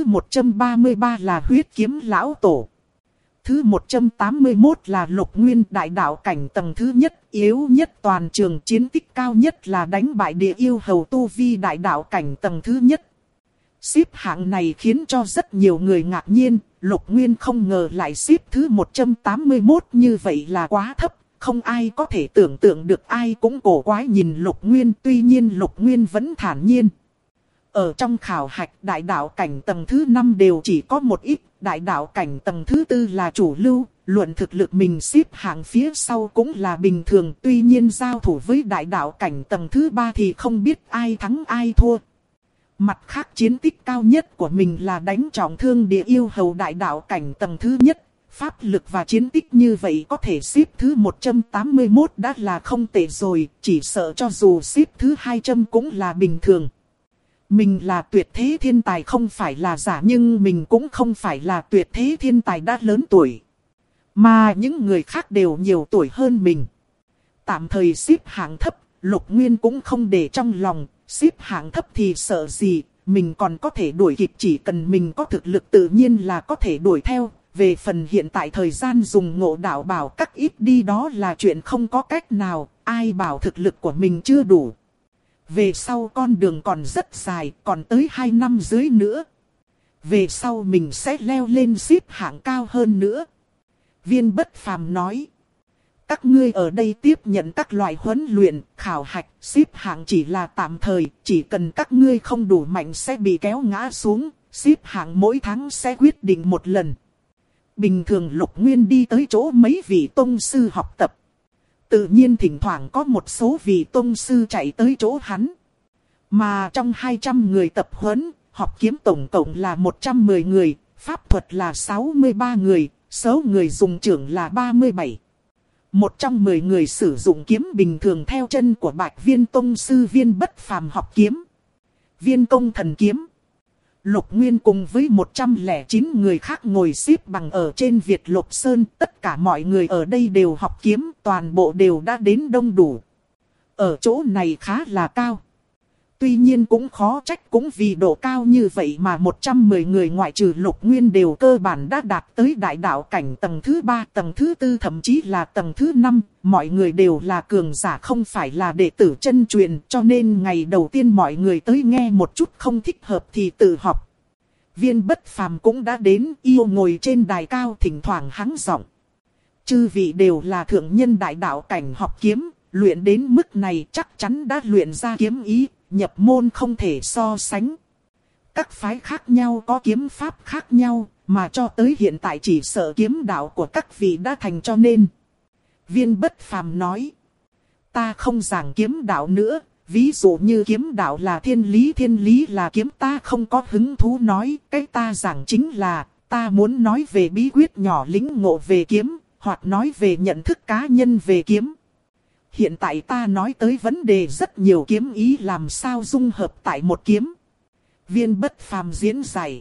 133 là Huyết Kiếm Lão Tổ. Thứ 181 là Lục Nguyên, đại đạo cảnh tầng thứ nhất, yếu nhất toàn trường, chiến tích cao nhất là đánh bại Địa Yêu Hầu, tu vi đại đạo cảnh tầng thứ nhất. Xếp hạng này khiến cho rất nhiều người ngạc nhiên, Lục Nguyên không ngờ lại xếp thứ 181, như vậy là quá thấp, không ai có thể tưởng tượng được, ai cũng cổ quái nhìn Lục Nguyên, tuy nhiên Lục Nguyên vẫn thản nhiên. Ở trong khảo hạch, đại đạo cảnh tầng thứ 5 đều chỉ có một ít, đại đạo cảnh tầng thứ 4 là chủ lưu, luận thực lực mình xếp hạng phía sau cũng là bình thường, tuy nhiên giao thủ với đại đạo cảnh tầng thứ 3 thì không biết ai thắng ai thua. Mặt khác, chiến tích cao nhất của mình là đánh trọng thương Địa Yêu Hầu, đại đạo cảnh tầng thứ nhất. Pháp lực và chiến tích như vậy có thể xếp thứ 181 đã là không tệ rồi, chỉ sợ cho dù xếp thứ 200 cũng là bình thường. Mình là tuyệt thế thiên tài không phải là giả, nhưng mình cũng không phải là tuyệt thế thiên tài đã lớn tuổi. Mà những người khác đều nhiều tuổi hơn mình. Tạm thời xếp hạng thấp, Lục Nguyên cũng không để trong lòng, xếp hạng thấp thì sợ gì, mình còn có thể đuổi kịp, chỉ cần mình có thực lực tự nhiên là có thể đuổi theo. Về phần hiện tại thời gian dùng Ngộ Đạo Bảo Các ít đi, đó là chuyện không có cách nào, ai bảo thực lực của mình chưa đủ. Về sau con đường còn rất dài, còn tới 2 năm dưới nữa. Về sau mình sẽ leo lên xếp hạng cao hơn nữa. Viên Bất Phàm nói. Các ngươi ở đây tiếp nhận các loại huấn luyện, khảo hạch, xếp hạng chỉ là tạm thời, chỉ cần các ngươi không đủ mạnh sẽ bị kéo ngã xuống, xếp hạng mỗi tháng sẽ quyết định một lần. Bình thường Lục Nguyên đi tới chỗ mấy vị tông sư học tập. Tự nhiên thỉnh thoảng có một số vị tông sư chạy tới chỗ hắn. Mà trong 200 người tập huấn, học kiếm tổng cộng là 110 người, pháp thuật là 63 người, số người dùng trưởng là 37. Một trong 10 người sử dụng kiếm bình thường theo chân của Bạch Viên tông sư Viên Bất Phàm học kiếm. Viên Công Thần kiếm. Lục Nguyên cùng với 109 người khác ngồi xếp bằng ở trên Việt Lục Sơn. Tất cả mọi người ở đây đều học kiếm, toàn bộ đều đã đến đông đủ. Ở chỗ này khá là cao. Tuy nhiên cũng khó trách, cũng vì độ cao như vậy mà 110 người ngoại trừ Lục Nguyên đều cơ bản đã đạt tới đại đạo cảnh tầng thứ 3, tầng thứ 4, thậm chí là tầng thứ 5. Mọi người đều là cường giả, không phải là đệ tử chân truyền, cho nên ngày đầu tiên mọi người tới nghe một chút không thích hợp thì tự học. Viên Bất Phàm cũng đã đến, yêu ngồi trên đài cao thỉnh thoảng hắng giọng. Chư vị đều là thượng nhân đại đạo cảnh học kiếm, luyện đến mức này chắc chắn đã luyện ra kiếm ý. Nhập môn không thể so sánh. Các phái khác nhau có kiếm pháp khác nhau, mà cho tới hiện tại chỉ sợ kiếm đạo của các vị đã thành, cho nên. Viên Bất Phàm nói. Ta không giảng kiếm đạo nữa, ví dụ như kiếm đạo là thiên lý là kiếm, ta không có hứng thú nói. Cái ta giảng chính là, ta muốn nói về bí quyết nhỏ lĩnh ngộ về kiếm, hoặc nói về nhận thức cá nhân về kiếm. Hiện tại ta nói tới vấn đề rất nhiều kiếm ý làm sao dung hợp tại một kiếm. Viên Bất Phàm diễn giải.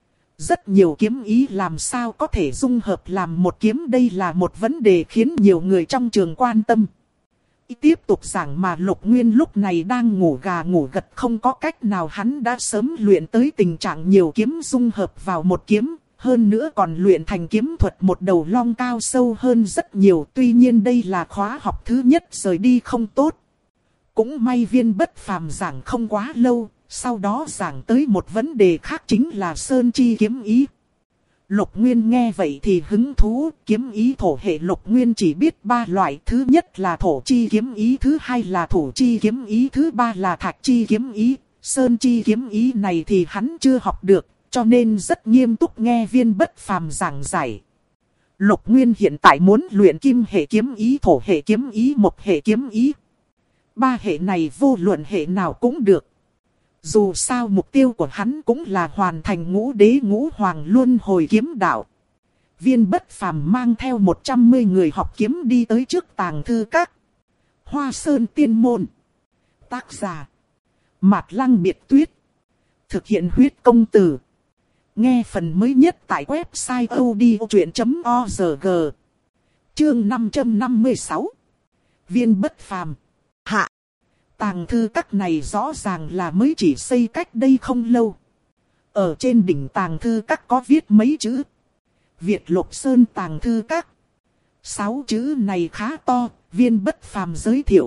Rất nhiều kiếm ý làm sao có thể dung hợp làm một kiếm, đây là một vấn đề khiến nhiều người trong trường quan tâm. Tiếp tục giảng mà Lục Nguyên lúc này đang ngủ gà ngủ gật, không có cách nào, hắn đã sớm luyện tới tình trạng nhiều kiếm dung hợp vào một kiếm. Hơn nữa còn luyện thành kiếm thuật một đầu long cao sâu hơn rất nhiều. Tuy nhiên đây là khóa học thứ nhất, rời đi không tốt. Cũng may Viên Bất Phàm giảng không quá lâu, sau đó giảng tới một vấn đề khác, chính là Sơn Chi kiếm ý. Lục Nguyên nghe vậy thì hứng thú, kiếm ý thổ hệ Lục Nguyên chỉ biết 3 loại, thứ nhất là thổ chi kiếm ý, thứ hai là thổ chi kiếm ý, thứ ba là thạch chi kiếm ý, sơn chi kiếm ý này thì hắn chưa học được, cho nên rất nghiêm túc nghe Viên Bất Phàm giảng giải. Lục Nguyên hiện tại muốn luyện kim hệ kiếm ý, thổ hệ kiếm ý, mộc hệ kiếm ý. 3 hệ này vô luận hệ nào cũng được. Dù sao mục tiêu của hắn cũng là hoàn thành ngũ đế ngũ hoàng luân hồi kiếm đạo. Viên Bất Phàm mang theo 110 người học kiếm đi tới trước tàng thư các. Hoa Sơn Tiên Môn. Tác giả Mạt Lăng Biệt Tuyết. Thực hiện huyết công từ. Nghe phần mới nhất tại website odchuyện.org. Chương 556. Viên Bất Phàm. Hạ. Tàng thư các này rõ ràng là mới chỉ xây cách đây không lâu. Ở trên đỉnh tàng thư các có viết mấy chữ. Việt Lục Sơn tàng thư các. 6 chữ này khá to, Viên Bất Phàm giới thiệu.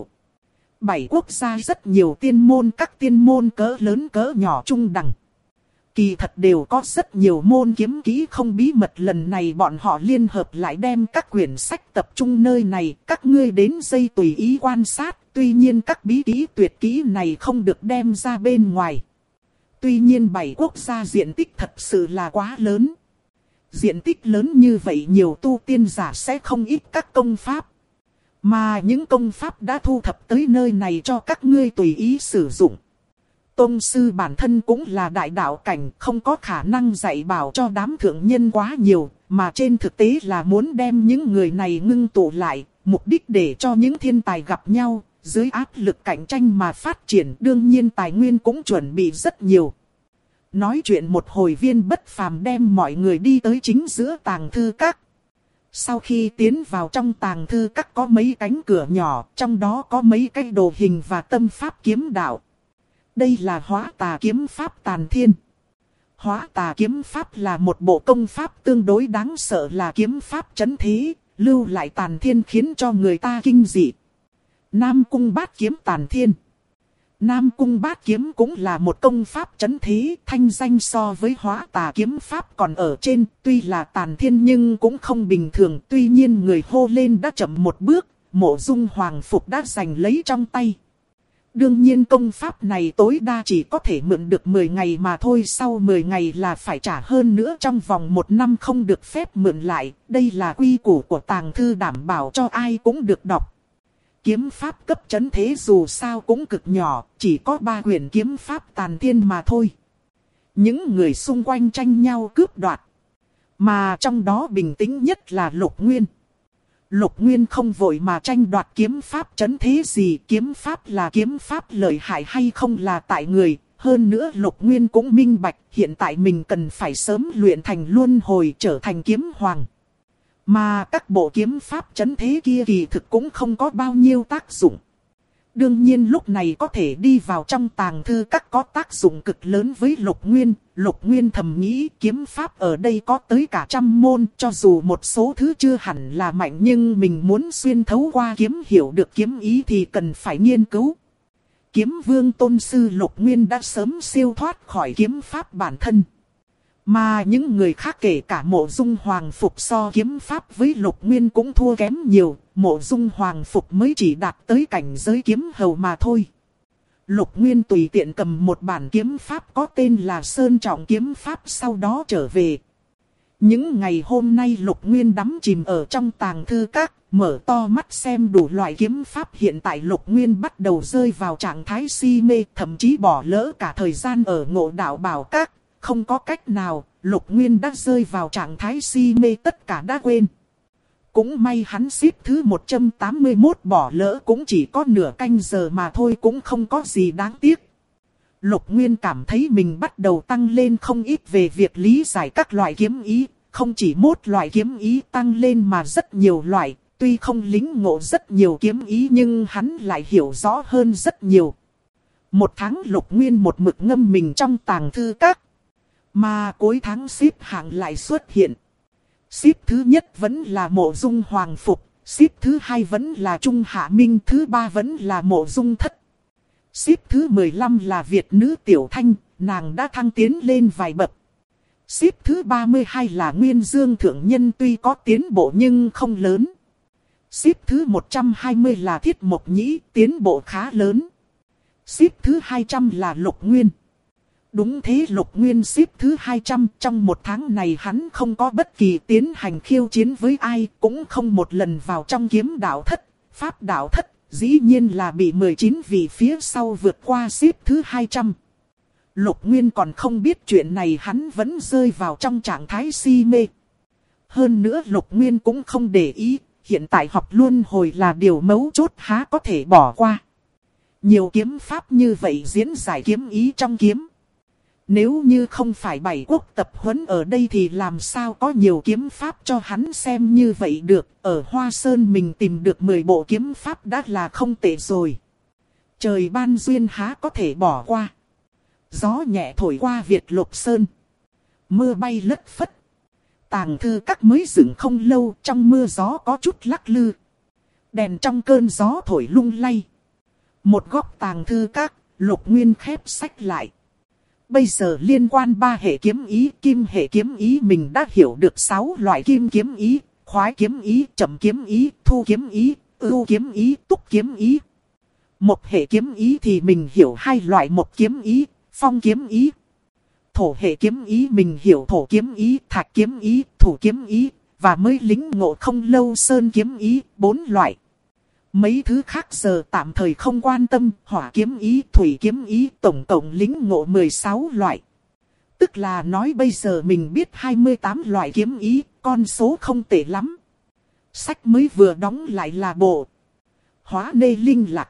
7 quốc gia rất nhiều tiên môn, các tiên môn cỡ lớn cỡ nhỏ trung đẳng. Kỳ thật đều có rất nhiều môn kiếm kỹ không bí mật, lần này bọn họ liên hợp lại đem các quyển sách tập trung nơi này, các ngươi đến dây tùy ý quan sát, tuy nhiên các bí kỹ tuyệt kỹ này không được đem ra bên ngoài. Tuy nhiên 7 quốc gia diện tích thật sự là quá lớn. Diện tích lớn như vậy nhiều tu tiên giả sẽ không ít các công pháp. Mà những công pháp đã thu thập tới nơi này cho các ngươi tùy ý sử dụng. Tông sư bản thân cũng là đại đạo cảnh, không có khả năng dạy bảo cho đám thượng nhân quá nhiều, mà trên thực tế là muốn đem những người này ngưng tụ lại, mục đích để cho những thiên tài gặp nhau, dưới áp lực cạnh tranh mà phát triển, đương nhiên tài nguyên cũng chuẩn bị rất nhiều. Nói chuyện một hồi, Viên Bất Phàm đem mọi người đi tới chính giữa tàng thư các. Sau khi tiến vào trong tàng thư các có mấy cánh cửa nhỏ, trong đó có mấy cái đồ hình và tâm pháp kiếm đạo. Đây là Hóa Tà Kiếm Pháp Tàn Thiên. Hóa Tà Kiếm Pháp là một bộ công pháp tương đối đáng sợ, là kiếm pháp trấn thế, lưu lại tàn thiên khiến cho người ta kinh dị. Nam Cung Bát Kiếm Tàn Thiên. Nam Cung Bát Kiếm cũng là một công pháp trấn thế, thanh danh so với Hóa Tà Kiếm Pháp còn ở trên, tuy là tàn thiên nhưng cũng không bình thường, tuy nhiên người hô lên đã chậm một bước, Mộ Dung Hoàng Phục đã giành lấy trong tay. Đương nhiên công pháp này tối đa chỉ có thể mượn được 10 ngày mà thôi, sau 10 ngày là phải trả, hơn nữa trong vòng 1 năm không được phép mượn lại, đây là quy củ của tàng thư, đảm bảo cho ai cũng được đọc. Kiếm pháp cấp trấn thế dù sao cũng cực nhỏ, chỉ có 3 quyển kiếm pháp tàn thiên mà thôi. Những người xung quanh tranh nhau cướp đoạt, mà trong đó bình tĩnh nhất là Lục Nguyên. Lục Nguyên không vội mà tranh đoạt kiếm pháp trấn thế gì, kiếm pháp là kiếm pháp, lợi hại hay không là tại người. Hơn nữa Lục Nguyên cũng minh bạch, hiện tại mình cần phải sớm luyện thành luân hồi, trở thành kiếm hoàng. Mà các bộ kiếm pháp trấn thế kia kỳ thực cũng không có bao nhiêu tác dụng. Đương nhiên lúc này có thể đi vào trong tàng thư các có tác dụng cực lớn với Lục Nguyên. Lục Nguyên thầm nghĩ kiếm pháp ở đây có tới cả 100 môn, cho dù một số thứ chưa hẳn là mạnh nhưng mình muốn xuyên thấu qua kiếm hiểu được kiếm ý thì cần phải nghiên cứu. Kiếm vương tôn sư Lục Nguyên đã sớm siêu thoát khỏi kiếm pháp bản thân. Mà những người khác kể cả Mộ Dung Hoàng Phục so kiếm pháp với Lục Nguyên cũng thua kém nhiều. Mộ Dung Hoàng Phục mới chỉ đạt tới cảnh giới kiếm hầu mà thôi. Lục Nguyên tùy tiện cầm một bản kiếm pháp có tên là Sơn Trọng Kiếm Pháp, sau đó trở về. Những ngày hôm nay Lục Nguyên đắm chìm ở trong tàng thư các, mở to mắt xem đủ loại kiếm pháp. Hiện tại Lục Nguyên bắt đầu rơi vào trạng thái si mê, thậm chí bỏ lỡ cả thời gian ở Ngộ Đạo Bảo Các. Không có cách nào, Lục Nguyên đã rơi vào trạng thái si mê, tất cả đã quên. Cũng may hắn xếp thứ 181 bỏ lỡ cũng chỉ có nửa canh giờ mà thôi, cũng không có gì đáng tiếc. Lục Nguyên cảm thấy mình bắt đầu tăng lên không ít về việc lý giải các loại kiếm ý, không chỉ một loại kiếm ý tăng lên mà rất nhiều loại, tuy không lĩnh ngộ rất nhiều kiếm ý nhưng hắn lại hiểu rõ hơn rất nhiều. Một tháng Lục Nguyên một mực ngâm mình trong tàng thư các. Mà cuối tháng xếp hạng lại xuất hiện. Xếp thứ nhất vẫn là Mộ Dung Hoàng Phục, xếp thứ hai vẫn là Trung Hạ Minh, thứ ba vẫn là Mộ Dung Thất. Xếp thứ 15 là Việt nữ Tiểu Thanh, nàng đã thăng tiến lên vài bậc. Xếp thứ 32 là Nguyên Dương Thượng Nhân, tuy có tiến bộ nhưng không lớn. Xếp thứ 120 là Thiết Mộc Nhĩ, tiến bộ khá lớn. Xếp thứ 200 là Lục Nguyên. Đúng thế, Lục Nguyên xếp thứ 200, trong một tháng này hắn không có bất kỳ tiến hành khiêu chiến với ai, cũng không một lần vào trong kiếm đạo thất, pháp đạo thất, dĩ nhiên là bị 19 vị phía sau vượt qua xếp thứ 200. Lục Nguyên còn không biết chuyện này, hắn vẫn rơi vào trong trạng thái si mê. Hơn nữa Lục Nguyên cũng không để ý, hiện tại học luân hồi là điều mấu chốt, há có thể bỏ qua. Nhiều kiếm pháp như vậy diễn giải kiếm ý trong kiếm. Nếu như không phải bảy quốc tập huấn ở đây thì làm sao có nhiều kiếm pháp cho hắn xem như vậy được. Ở Hoa Sơn mình tìm được 10 bộ kiếm pháp đã là không tệ rồi. Trời ban duyên há có thể bỏ qua. Gió nhẹ thổi qua Việt Lục Sơn. Mưa bay lất phất. Tàng thư các mới dựng không lâu, trong mưa gió có chút lắc lư. Đèn trong cơn gió thổi lung lay. Một góc tàng thư các, Lục Nguyên khép sách lại. Bây giờ liên quan 3 hệ kiếm ý, kim hệ kiếm ý mình đã hiểu được 6 loại kim kiếm ý, khoái kiếm ý, chậm kiếm ý, thu kiếm ý, ưu kiếm ý, túc kiếm ý. Một hệ kiếm ý thì mình hiểu 2 loại, một kiếm ý, phong kiếm ý. Thổ hệ kiếm ý mình hiểu thổ kiếm ý, thạch kiếm ý, thủ kiếm ý, và mới lĩnh ngộ không lâu sơn kiếm ý, 4 loại. Mấy thứ khác giờ tạm thời không quan tâm, hỏa kiếm ý, thủy kiếm ý, tổng cộng lĩnh ngộ 16 loại. Tức là nói bây giờ mình biết 28 loại kiếm ý, con số không tệ lắm. Sách mới vừa đóng lại là bộ Hóa Nê Linh Lạc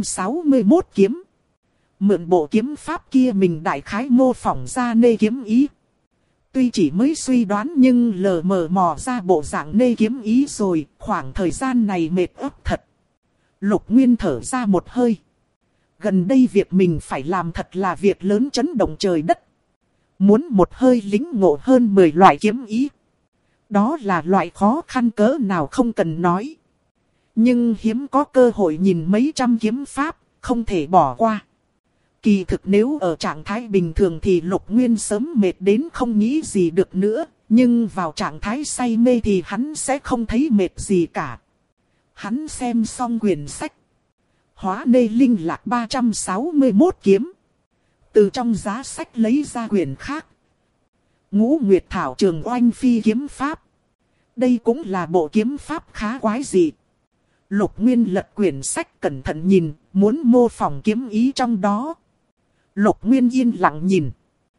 361 kiếm. Mượn bộ kiếm pháp kia mình đại khái mô phỏng ra nê kiếm ý. Tuy chỉ mới suy đoán nhưng lờ mờ mò ra bộ dạng nê kiếm ý rồi, khoảng thời gian này mệt ấp thật. Lục Nguyên thở ra một hơi. Gần đây việc mình phải làm thật là việc lớn chấn động trời đất. Muốn một hơi lĩnh ngộ hơn 10 loại kiếm ý. Đó là loại khó khăn cỡ nào không cần nói. Nhưng hiếm có cơ hội nhìn mấy trăm kiếm pháp, không thể bỏ qua. Kỳ thực nếu ở trạng thái bình thường thì Lục Nguyên sớm mệt đến không nghĩ gì được nữa. Nhưng vào trạng thái say mê thì hắn sẽ không thấy mệt gì cả. Hắn xem xong quyển sách Hóa Nê Linh Lạc 361 kiếm. Từ trong giá sách lấy ra quyển khác. Ngũ Nguyệt Thảo Trường Oanh Phi kiếm pháp. Đây cũng là bộ kiếm pháp khá quái dị. Lục Nguyên lật quyển sách cẩn thận nhìn, muốn mô phỏng kiếm ý trong đó. Lục Nguyên yên lặng nhìn.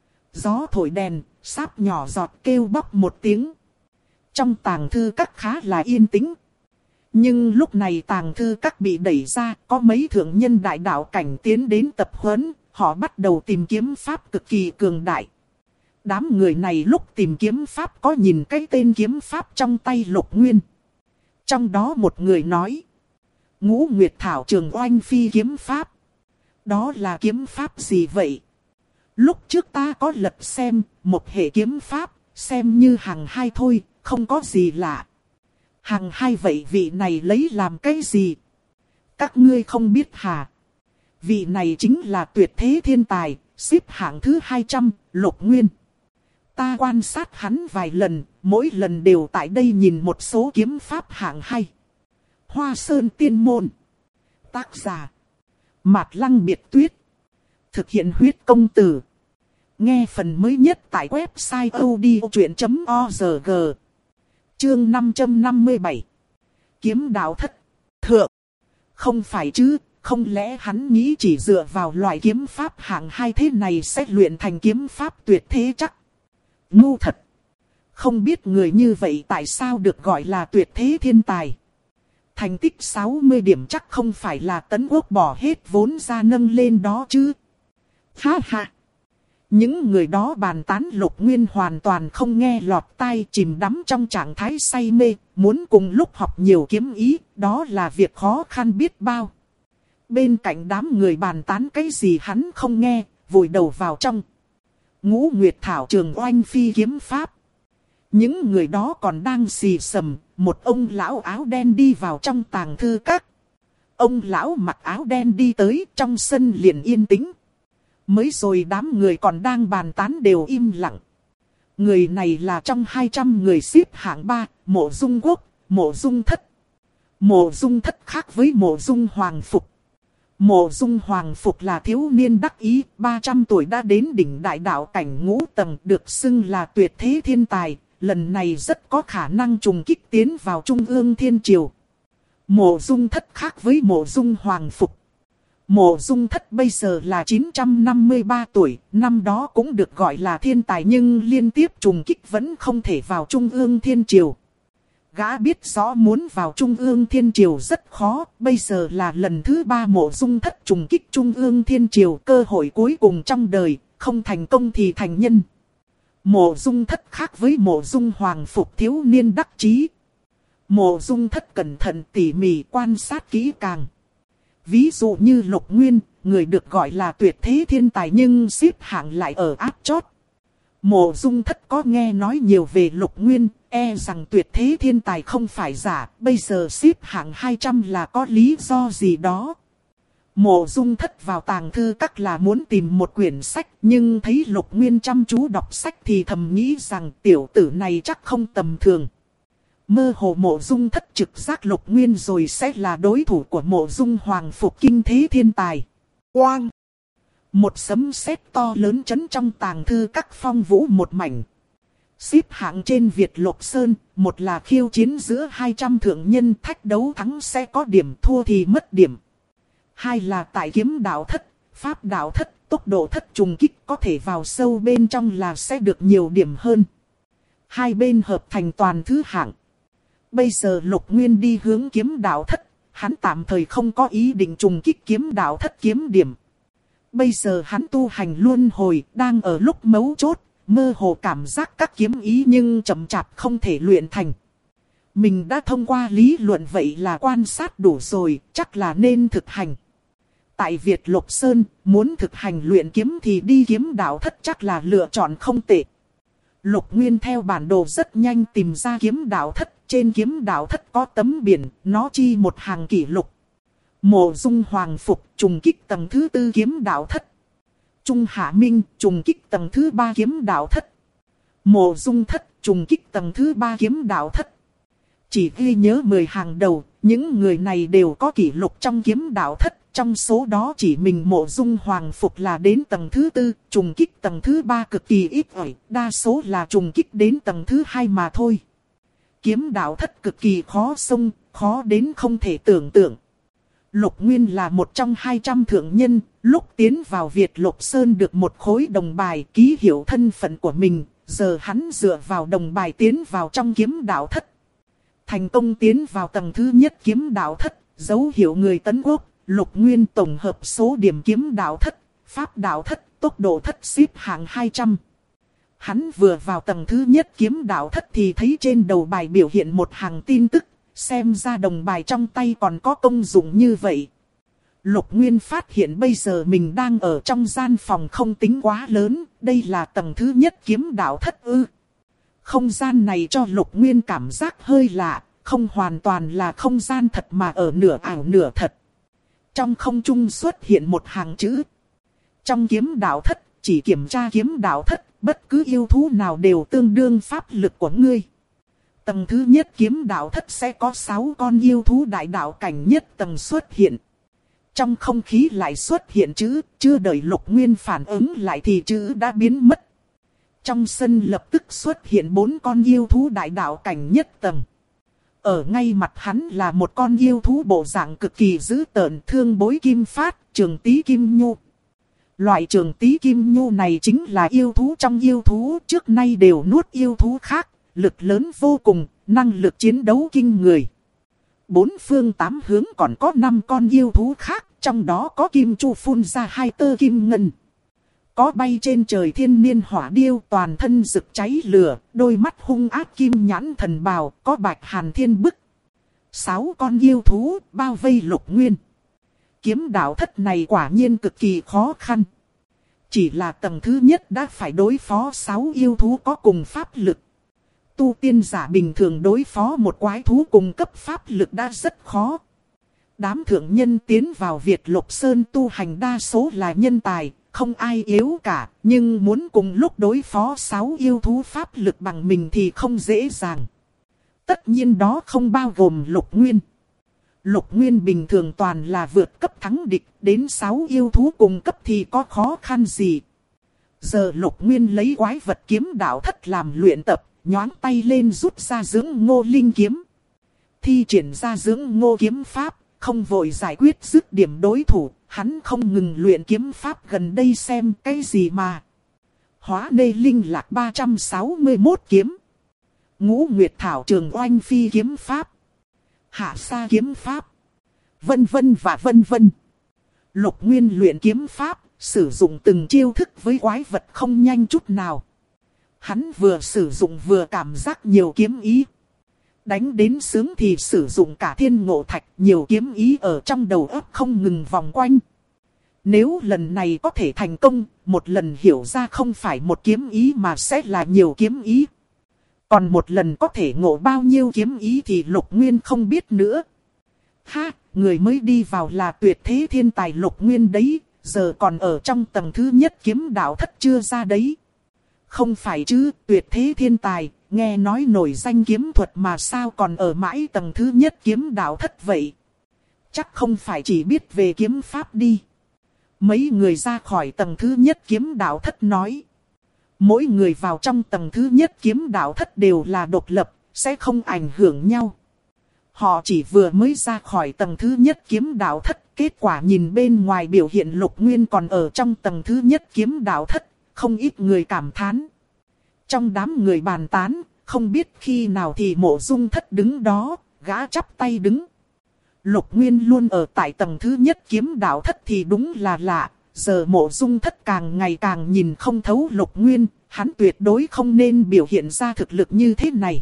Gió thổi đèn, sáp nhỏ giọt kêu bóc một tiếng. Trong tàng thư các khá là yên tĩnh. Nhưng lúc này tàng thư các bị đẩy ra, có mấy thượng nhân đại đạo cảnh tiến đến tập huấn, họ bắt đầu tìm kiếm pháp cực kỳ cường đại. Đám người này lúc tìm kiếm pháp có nhìn cái tên kiếm pháp trong tay Lục Nguyên. Trong đó một người nói, Ngũ Nguyệt Thảo Trường Oanh Phi kiếm pháp. Đó là kiếm pháp gì vậy? Lúc trước ta có lật xem, một hệ kiếm pháp, xem như hàng 2 thôi, không có gì lạ. Hàng 2 vậy vị này lấy làm cái gì? Các ngươi không biết hả? Vị này chính là tuyệt thế thiên tài, xếp hạng thứ 200, Lục Nguyên. Ta quan sát hắn vài lần, mỗi lần đều tại đây nhìn một số kiếm pháp hạng 2. Hoa Sơn Tiên Môn. Tác giả Mạt Lăng Biệt Tuyết. Thực hiện huyết công từ. Nghe phần mới nhất tại website odchuyện.org. Chương 557. Kiếm đạo thất. Thượng. Không phải chứ, không lẽ hắn nghĩ chỉ dựa vào loại kiếm pháp hạng 2 thế này sẽ luyện thành kiếm pháp tuyệt thế chắc? Ngu thật. Không biết người như vậy tại sao được gọi là tuyệt thế thiên tài. Thành tích 60 điểm chắc không phải là Tấn Quốc bỏ hết vốn ra nâng lên đó chứ. Ha ha. Những người đó bàn tán Lục Nguyên hoàn toàn không nghe lọt tai, chìm đắm trong trạng thái say mê, muốn cùng lúc học nhiều kiếm ý, đó là việc khó khăn biết bao. Bên cạnh đám người bàn tán cái gì hắn không nghe, vùi đầu vào trong Ngũ Nguyệt Thảo Trường Oanh Phi kiếm pháp. Những người đó còn đang xì xầm, một ông lão áo đen đi vào trong tàng thư các. Ông lão mặc áo đen đi tới, trong sân liền yên tĩnh. Mới rồi đám người còn đang bàn tán đều im lặng. Người này là trong 200 người xếp hạng 3, Mộ Dung Quốc, Mộ Dung Thất. Mộ Dung Thất khác với Mộ Dung Hoàng Phục. Mộ Dung Hoàng Phục là thiếu niên đắc ý, 300 tuổi đã đến đỉnh đại đạo cảnh ngũ tầng, được xưng là tuyệt thế thiên tài, lần này rất có khả năng trùng kích tiến vào Trung ương Thiên Triều. Mộ Dung Thất khác với Mộ Dung Hoàng Phục. Mộ Dung Thất bây giờ là 953 tuổi, năm đó cũng được gọi là thiên tài nhưng liên tiếp trùng kích vẫn không thể vào Trung ương Thiên Triều. Gã biết rõ muốn vào Trung ương Thiên Triều rất khó, bây giờ là lần thứ 3 Mộ Dung Thất trùng kích Trung ương Thiên Triều, cơ hội cuối cùng trong đời, không thành công thì thành nhân. Mộ Dung Thất khác với Mộ Dung Hoàng Phục, thiếu niên đắc chí. Mộ Dung Thất cẩn thận tỉ mỉ quan sát kỹ càng. Ví dụ như Lục Nguyên, người được gọi là tuyệt thế thiên tài nhưng xếp hạng lại ở áp chót. Mộ Dung Thất có nghe nói nhiều về Lục Nguyên, e rằng tuyệt thế thiên tài không phải giả, bây giờ xếp hạng 200 là có lý do gì đó. Mộ Dung Thất vào tàng thư các là muốn tìm một quyển sách, nhưng thấy Lục Nguyên chăm chú đọc sách thì thầm nghĩ rằng tiểu tử này chắc không tầm thường. Mơ hồ Mộ Dung Thất trực giác Lục Nguyên rồi sẽ là đối thủ của Mộ Dung Hoàng Phục kinh thế thiên tài. Quang! Một sấm sét to lớn chấn trong tàng thư các, phong vũ một mảnh. Xếp hạng trên Việt Lục Sơn, một là khiêu chiến giữa 200 thượng nhân, thách đấu thắng sẽ có điểm, thua thì mất điểm. Hai là tại kiếm đạo thất, pháp đạo thất, tốc độ thất trùng kích, có thể vào sâu bên trong là sẽ được nhiều điểm hơn. Hai bên hợp thành toàn thứ hạng. Bây giờ Lục Nguyên đi hướng kiếm đạo thất, hắn tạm thời không có ý định trùng kích kiếm đạo thất kiếm điểm. Bây giờ hắn tu hành luân hồi, đang ở lúc mấu chốt, mơ hồ cảm giác các kiếm ý nhưng chậm chạp không thể luyện thành. Mình đã thông qua lý luận vậy là quan sát đủ rồi, chắc là nên thực hành. Tại Việt Lục Sơn, muốn thực hành luyện kiếm thì đi kiếm đạo thất chắc là lựa chọn không tệ. Lục Nguyên theo bản đồ rất nhanh tìm ra kiếm đạo thất, trên kiếm đạo thất có tấm biển, nó chi một hàng kỷ lục. Mộ Dung Hoàng Phục trùng kích tầng thứ 4 kiếm đạo thất. Trung Hạ Minh trùng kích tầng thứ 3 kiếm đạo thất. Mộ Dung Thất trùng kích tầng thứ 3 kiếm đạo thất. Chỉ ghi nhớ 10 hàng đầu, những người này đều có kỷ lục trong kiếm đạo thất. Trong số đó chỉ mình Mộ Dung Hoàng Phục là đến tầng thứ 4, trùng kích tầng thứ 3 cực kỳ ít ỏi, đa số là trùng kích đến tầng thứ 2 mà thôi. Kiếm đạo thất cực kỳ khó xông, khó đến không thể tưởng tượng. Lục Nguyên là một trong 200 thượng nhân, lúc tiến vào Việt Lục Sơn được một khối đồng bài ký hiệu thân phận của mình, giờ hắn dựa vào đồng bài tiến vào trong kiếm đạo thất. Thành công tiến vào tầng thứ nhất kiếm đạo thất, dấu hiệu người tấn quốc, Lục Nguyên tổng hợp số điểm kiếm đạo thất, pháp đạo thất, tốc độ thất xếp hạng 200. Hắn vừa vào tầng thứ nhất kiếm đạo thất thì thấy trên đầu bài biểu hiện một hàng tin tức. Xem ra đồng bài trong tay còn có công dụng như vậy. Lục Nguyên phát hiện bây giờ mình đang ở trong gian phòng không tính quá lớn. Đây là tầng thứ nhất kiếm đạo thất ư. Không gian này cho Lục Nguyên cảm giác hơi lạ. Không hoàn toàn là không gian thật mà ở nửa ảo nửa thật. Trong không trung xuất hiện một hàng chữ. Trong kiếm đạo thất, chỉ kiểm tra kiếm đạo thất, bất cứ yêu thú nào đều tương đương pháp lực của ngươi. Tầng thứ nhất kiếm đạo thất sẽ có 6 con yêu thú đại đạo cảnh nhất tầng xuất hiện. Trong không khí lại xuất hiện chữ, chưa đợi Lục Nguyên phản ứng lại thì chữ đã biến mất. Trong sân lập tức xuất hiện 4 con yêu thú đại đạo cảnh nhất tầng. Ở ngay mặt hắn là một con yêu thú bộ dạng cực kỳ dữ tợn, thương bối kim phát, trường tí kim nhu. Loại trường tí kim nhu này chính là yêu thú trong yêu thú, trước nay đều nuốt yêu thú khác. Lực lớn vô cùng, năng lực chiến đấu kinh người. 4 phương 8 hướng còn có 5 con yêu thú khác, trong đó có kim chu phun ra 2 tơ kim ngân. Có bay trên trời thiên niên hỏa điêu, toàn thân rực cháy lửa, đôi mắt hung ác kim nhãn thần bào, có bạch hàn thiên bức. 6 con yêu thú bao vây Lục Nguyên. Kiếm đạo thất này quả nhiên cực kỳ khó khăn. Chỉ là tầng thứ nhất đã phải đối phó 6 yêu thú có cùng pháp lực. Tu tiên giả bình thường đối phó một quái thú cùng cấp pháp lực đã rất khó. Đám thượng nhân tiến vào Việt Lục Sơn tu hành đa số là nhân tài, không ai yếu cả, nhưng muốn cùng lúc đối phó 6 yêu thú pháp lực bằng mình thì không dễ dàng. Tất nhiên đó không bao gồm Lục Nguyên. Lục Nguyên bình thường toàn là vượt cấp thắng địch, đến 6 yêu thú cùng cấp thì có khó khăn gì. Giờ Lục Nguyên lấy quái vật kiếm đạo thất làm luyện tập, nhoáng tay lên rút ra dưỡng ngô linh kiếm. Thi triển ra dưỡng ngô kiếm pháp, không vội giải quyết dứt điểm đối thủ, hắn không ngừng luyện kiếm pháp gần đây xem cái gì mà. Hóa nê linh lạc 361 kiếm. Ngũ Nguyệt Thảo Trường Oanh Phi kiếm pháp. Hạ Sa kiếm pháp. Vân vân và vân vân. Lục Nguyên luyện kiếm pháp, sử dụng từng chiêu thức với quái vật không nhanh chút nào. Hắn vừa sử dụng vừa cảm giác nhiều kiếm ý. Đánh đến sướng thì sử dụng cả thiên ngộ thạch, nhiều kiếm ý ở trong đầu óc không ngừng vòng quanh. Nếu lần này có thể thành công, một lần hiểu ra không phải một kiếm ý mà sẽ là nhiều kiếm ý. Còn một lần có thể ngộ bao nhiêu kiếm ý thì Lục Nguyên không biết nữa. Ha, người mới đi vào là tuyệt thế thiên tài Lục Nguyên đấy, giờ còn ở trong tầng thứ nhất kiếm đạo thất chưa ra đấy. Không phải chứ, tuyệt thế thiên tài, nghe nói nổi danh kiếm thuật mà sao còn ở mãi tầng thứ nhất kiếm đạo thất vậy. Chắc không phải chỉ biết về kiếm pháp đi. Mấy người ra khỏi tầng thứ nhất kiếm đạo thất nói. Mỗi người vào trong tầng thứ nhất kiếm đạo thất đều là độc lập, sẽ không ảnh hưởng nhau. Họ chỉ vừa mới ra khỏi tầng thứ nhất kiếm đạo thất, kết quả nhìn bên ngoài biểu hiện Lục Nguyên còn ở trong tầng thứ nhất kiếm đạo thất, không ít người cảm thán. Trong đám người bàn tán, không biết khi nào thì Mộ Dung Thất đứng đó, gã chắp tay đứng. Lục Nguyên luôn ở tại tầng thứ nhất kiếm đạo thất thì đúng là lạ. Giờ Mộ Dung Thất càng ngày càng nhìn không thấu Lục Nguyên, hắn tuyệt đối không nên biểu hiện ra thực lực như thế này.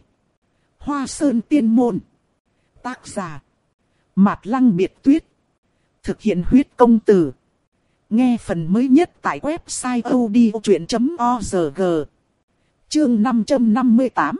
Hoa Sơn Tiên Môn. Tác giả Mạt Lăng Biệt Tuyết. Thực hiện huyết công từ. Nghe phần mới nhất tại website odchuyện.org. Chương 558.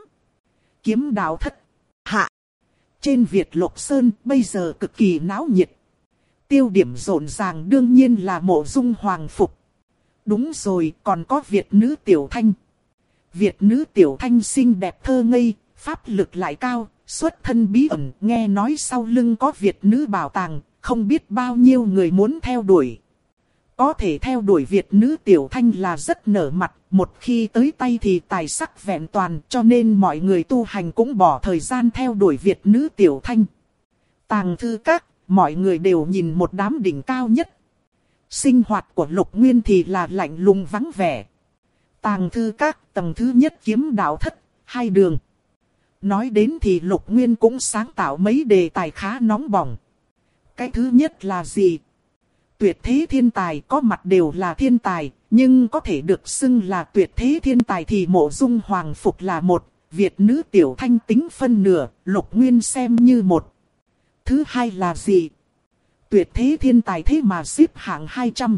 Kiếm đạo thất. Hạ. Trên Việt Lục Sơn bây giờ cực kỳ náo nhiệt. Tiêu điểm rộn ràng đương nhiên là Mộ Dung Hoàng Phục. Đúng rồi, còn có Việt nữ Tiểu Thanh. Việt nữ Tiểu Thanh xinh đẹp thơ ngây, pháp lực lại cao, xuất thân bí ẩn, nghe nói sau lưng có Việt nữ bảo tàng, không biết bao nhiêu người muốn theo đuổi. Có thể theo đuổi Việt nữ Tiểu Thanh là rất nở mặt, một khi tới tay thì tài sắc vẹn toàn, cho nên mọi người tu hành cũng bỏ thời gian theo đuổi Việt nữ Tiểu Thanh. Tàng thư các, mọi người đều nhìn một đám đỉnh cao nhất. Sinh hoạt của Lục Nguyên thì là lạnh lùng vắng vẻ. Tàng thư các, tầng thứ nhất kiếm đạo thất, 2 đường. Nói đến thì Lục Nguyên cũng sáng tạo mấy đề tài khá nóng bỏng. Cái thứ nhất là gì? Tuyệt thế thiên tài, có mặt đều là thiên tài, nhưng có thể được xưng là tuyệt thế thiên tài thì Mộ Dung Hoàng Phục là một, Việt nữ Tiểu Thanh tính phân nửa, Lục Nguyên xem như một. Thứ hai là gì? Tuyệt thế thiên tài thế mà xếp hạng 200.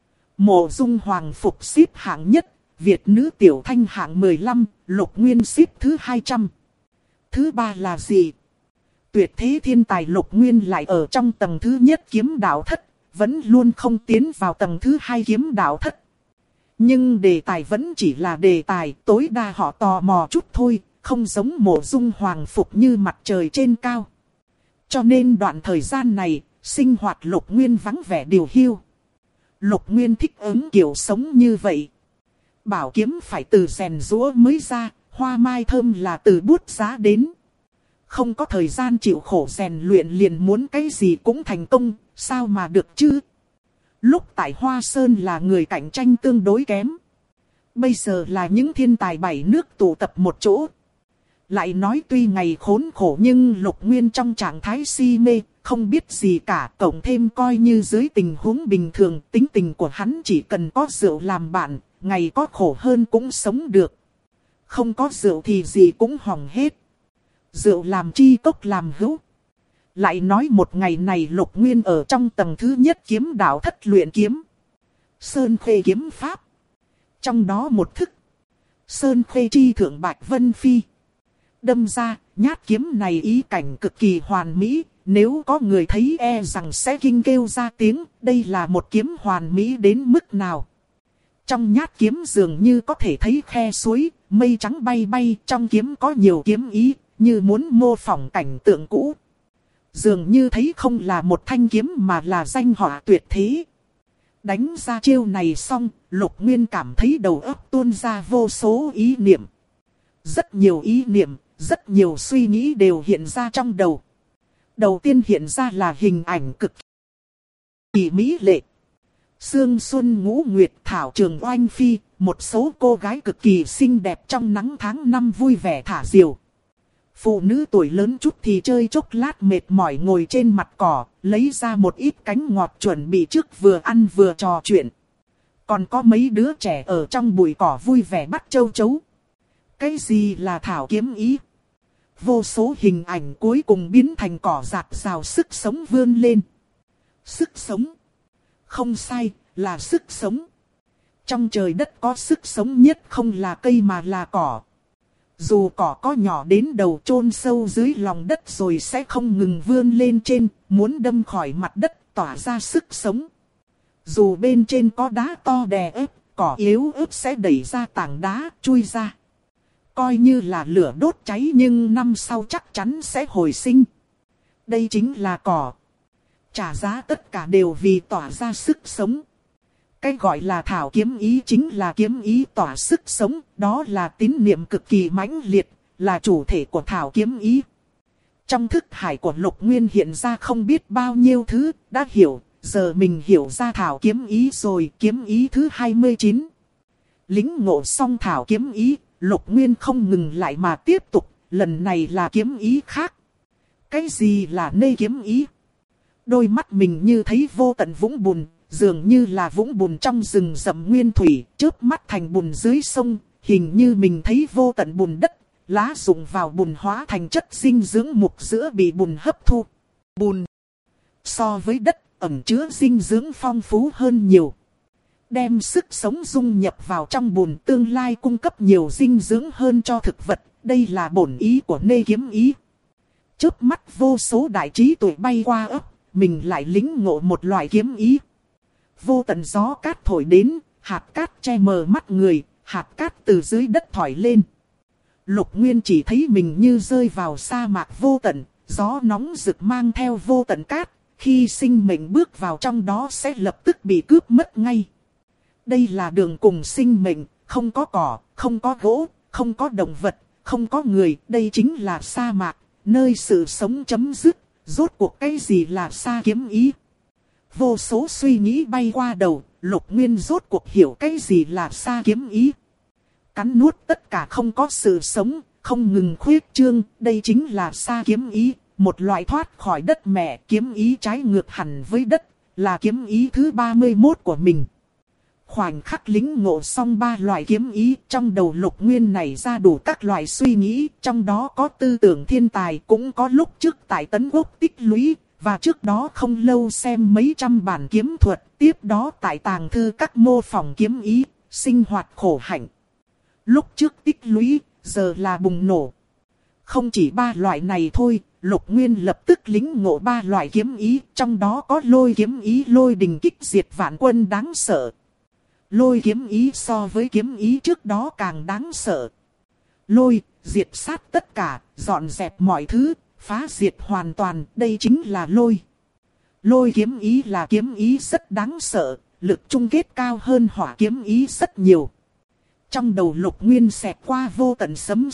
Mộ Dung Hoàng Phục xếp hạng nhất, Việt nữ Tiểu Thanh hạng 15, Lục Nguyên xếp thứ 200. Thứ ba là gì? Tuyệt thế thiên tài Lục Nguyên lại ở trong tầng thứ nhất kiếm đạo thất, vẫn luôn không tiến vào tầng thứ 2 kiếm đạo thất. Nhưng đề tài vẫn chỉ là đề tài, tối đa họ tò mò chút thôi, không giống Mộ Dung Hoàng Phục như mặt trời trên cao. Cho nên đoạn thời gian này, sinh hoạt Lục Nguyên vắng vẻ điều hiu. Lục Nguyên thích ứng kiểu sống như vậy. Bảo kiếm phải từ rèn rũa mới ra, hoa mai thơm là từ bút giá đến. Không có thời gian chịu khổ rèn luyện liền muốn cái gì cũng thành công, sao mà được chứ? Lúc tại Hoa Sơn là người cạnh tranh tương đối kém. Bây giờ là những thiên tài 7 nước tụ tập một chỗ. Lại nói tuy ngày khốn khổ nhưng Lục Nguyên trong trạng thái si mê, không biết gì cả. Cộng thêm coi như dưới tình huống bình thường, tính tình của hắn chỉ cần có rượu làm bạn, ngày có khổ hơn cũng sống được. Không có rượu thì gì cũng hỏng hết. Rượu làm chi cốc làm hữu. Lại nói một ngày này Lục Nguyên ở trong tầng thứ nhất kiếm đạo thất luyện kiếm. Sơn Khê kiếm pháp. Trong đó một thức. Sơn Khê chi thượng Bạch Vân Phi. Đâm ra, nhát kiếm này ý cảnh cực kỳ hoàn mỹ. Nếu có người thấy e rằng sẽ kinh kêu ra tiếng. Đây là một kiếm hoàn mỹ đến mức nào. Trong nhát kiếm dường như có thể thấy khe suối, mây trắng bay bay, trong kiếm có nhiều kiếm ý, như muốn mô phỏng cảnh tượng cũ. Dường như thấy không là một thanh kiếm mà là danh họa tuyệt thế. Đánh ra chiêu này xong, Lục Nguyên cảm thấy đầu óc tuôn ra vô số ý niệm. Rất nhiều ý niệm, rất nhiều suy nghĩ đều hiện ra trong đầu. Đầu tiên hiện ra là hình ảnh cực kỳ mỹ lệ. Sương xuân ngũ nguyệt thảo trường oanh phi, một số cô gái cực kỳ xinh đẹp trong nắng tháng năm vui vẻ thả diều. Phụ nữ tuổi lớn chút thì chơi chốc lát mệt mỏi ngồi trên mặt cỏ, lấy ra một ít cánh ngọt chuẩn bị trước vừa ăn vừa trò chuyện. Còn có mấy đứa trẻ ở trong bụi cỏ vui vẻ bắt châu chấu. Cái gì là thảo kiếm ý? Vô số hình ảnh cuối cùng biến thành cỏ rạc rào sức sống vươn lên. Sức sống. Không sai, là sức sống. Trong trời đất có sức sống nhất không là cây mà là cỏ. Dù cỏ có nhỏ đến đầu chôn sâu dưới lòng đất rồi sẽ không ngừng vươn lên trên, muốn đâm khỏi mặt đất tỏa ra sức sống. Dù bên trên có đá to đè ép, cỏ yếu ớt sẽ đẩy ra tảng đá, chui ra. Coi như là lửa đốt cháy nhưng năm sau chắc chắn sẽ hồi sinh. Đây chính là cỏ. Trả giá tất cả đều vì tỏa ra sức sống. Cái gọi là thảo kiếm ý chính là kiếm ý tỏa sức sống, đó là tín niệm cực kỳ mãnh liệt, là chủ thể của thảo kiếm ý. Trong thức hải của Lục Nguyên hiện ra không biết bao nhiêu thứ, đã hiểu, giờ mình hiểu ra thảo kiếm ý rồi, kiếm ý thứ 29. Lính ngộ xong thảo kiếm ý, Lục Nguyên không ngừng lại mà tiếp tục, lần này là kiếm ý khác. Cái gì là nê kiếm ý? Đôi mắt mình như thấy vô tận vũng bùn, dường như là vũng bùn trong rừng rậm nguyên thủy, chớp mắt thành bùn dưới sông, hình như mình thấy vô tận bùn đất, lá rụng vào bùn hóa thành chất dinh dưỡng mục giữa bị bùn hấp thu. Bùn so với đất ẩn chứa dinh dưỡng phong phú hơn nhiều. Đem sức sống dung nhập vào trong bùn tương lai cung cấp nhiều dinh dưỡng hơn cho thực vật, đây là bổn ý của nê kiếm ý. Chớp mắt vô số đại trí tuệ bay qua ấp, mình lại lĩnh ngộ một loại kiếm ý. Vô tận gió cát thổi đến, hạt cát che mờ mắt người, hạt cát từ dưới đất thổi lên. Lục Nguyên chỉ thấy mình như rơi vào sa mạc vô tận, gió nóng rực mang theo vô tận cát, khi sinh mệnh bước vào trong đó sẽ lập tức bị cướp mất ngay. Đây là đường cùng sinh mệnh, không có cỏ, không có gỗ, không có động vật, không có người, đây chính là sa mạc, nơi sự sống chấm dứt. Rốt cuộc cái gì là sa kiếm ý? Vô số suy nghĩ bay qua đầu, Lục Nguyên rốt cuộc hiểu cái gì là sa kiếm ý. Cắn nuốt tất cả không có sự sống, không ngừng khuyết trương, đây chính là sa kiếm ý, một loại thoát khỏi đất mẹ, kiếm ý trái ngược hẳn với đất, là kiếm ý thứ 31 của mình. Khoảnh khắc lĩnh ngộ xong 3 loại kiếm ý, trong đầu Lục Nguyên này ra đủ các loại suy nghĩ, trong đó có tư tưởng thiên tài, cũng có lúc trước tại Tấn Quốc tích lũy, và trước đó không lâu xem mấy trăm bản kiếm thuật, tiếp đó tại tàng thư các mô phỏng kiếm ý, sinh hoạt khổ hạnh. Lúc trước tích lũy, giờ là bùng nổ. Không chỉ 3 loại này thôi, Lục Nguyên lập tức lĩnh ngộ 3 loại kiếm ý, trong đó có lôi kiếm ý, lôi đình kích diệt vạn quân đáng sợ. Lôi kiếm ý so với kiếm ý trước đó càng đáng sợ. Lôi, diệt sát tất cả, dọn dẹp mọi thứ, phá diệt hoàn toàn, đây chính là lôi. Lôi kiếm ý là kiếm ý rất đáng sợ, lực chung kết cao hơn hỏa kiếm ý rất nhiều. Trong đầu Lục Nguyên xẹt qua vô tận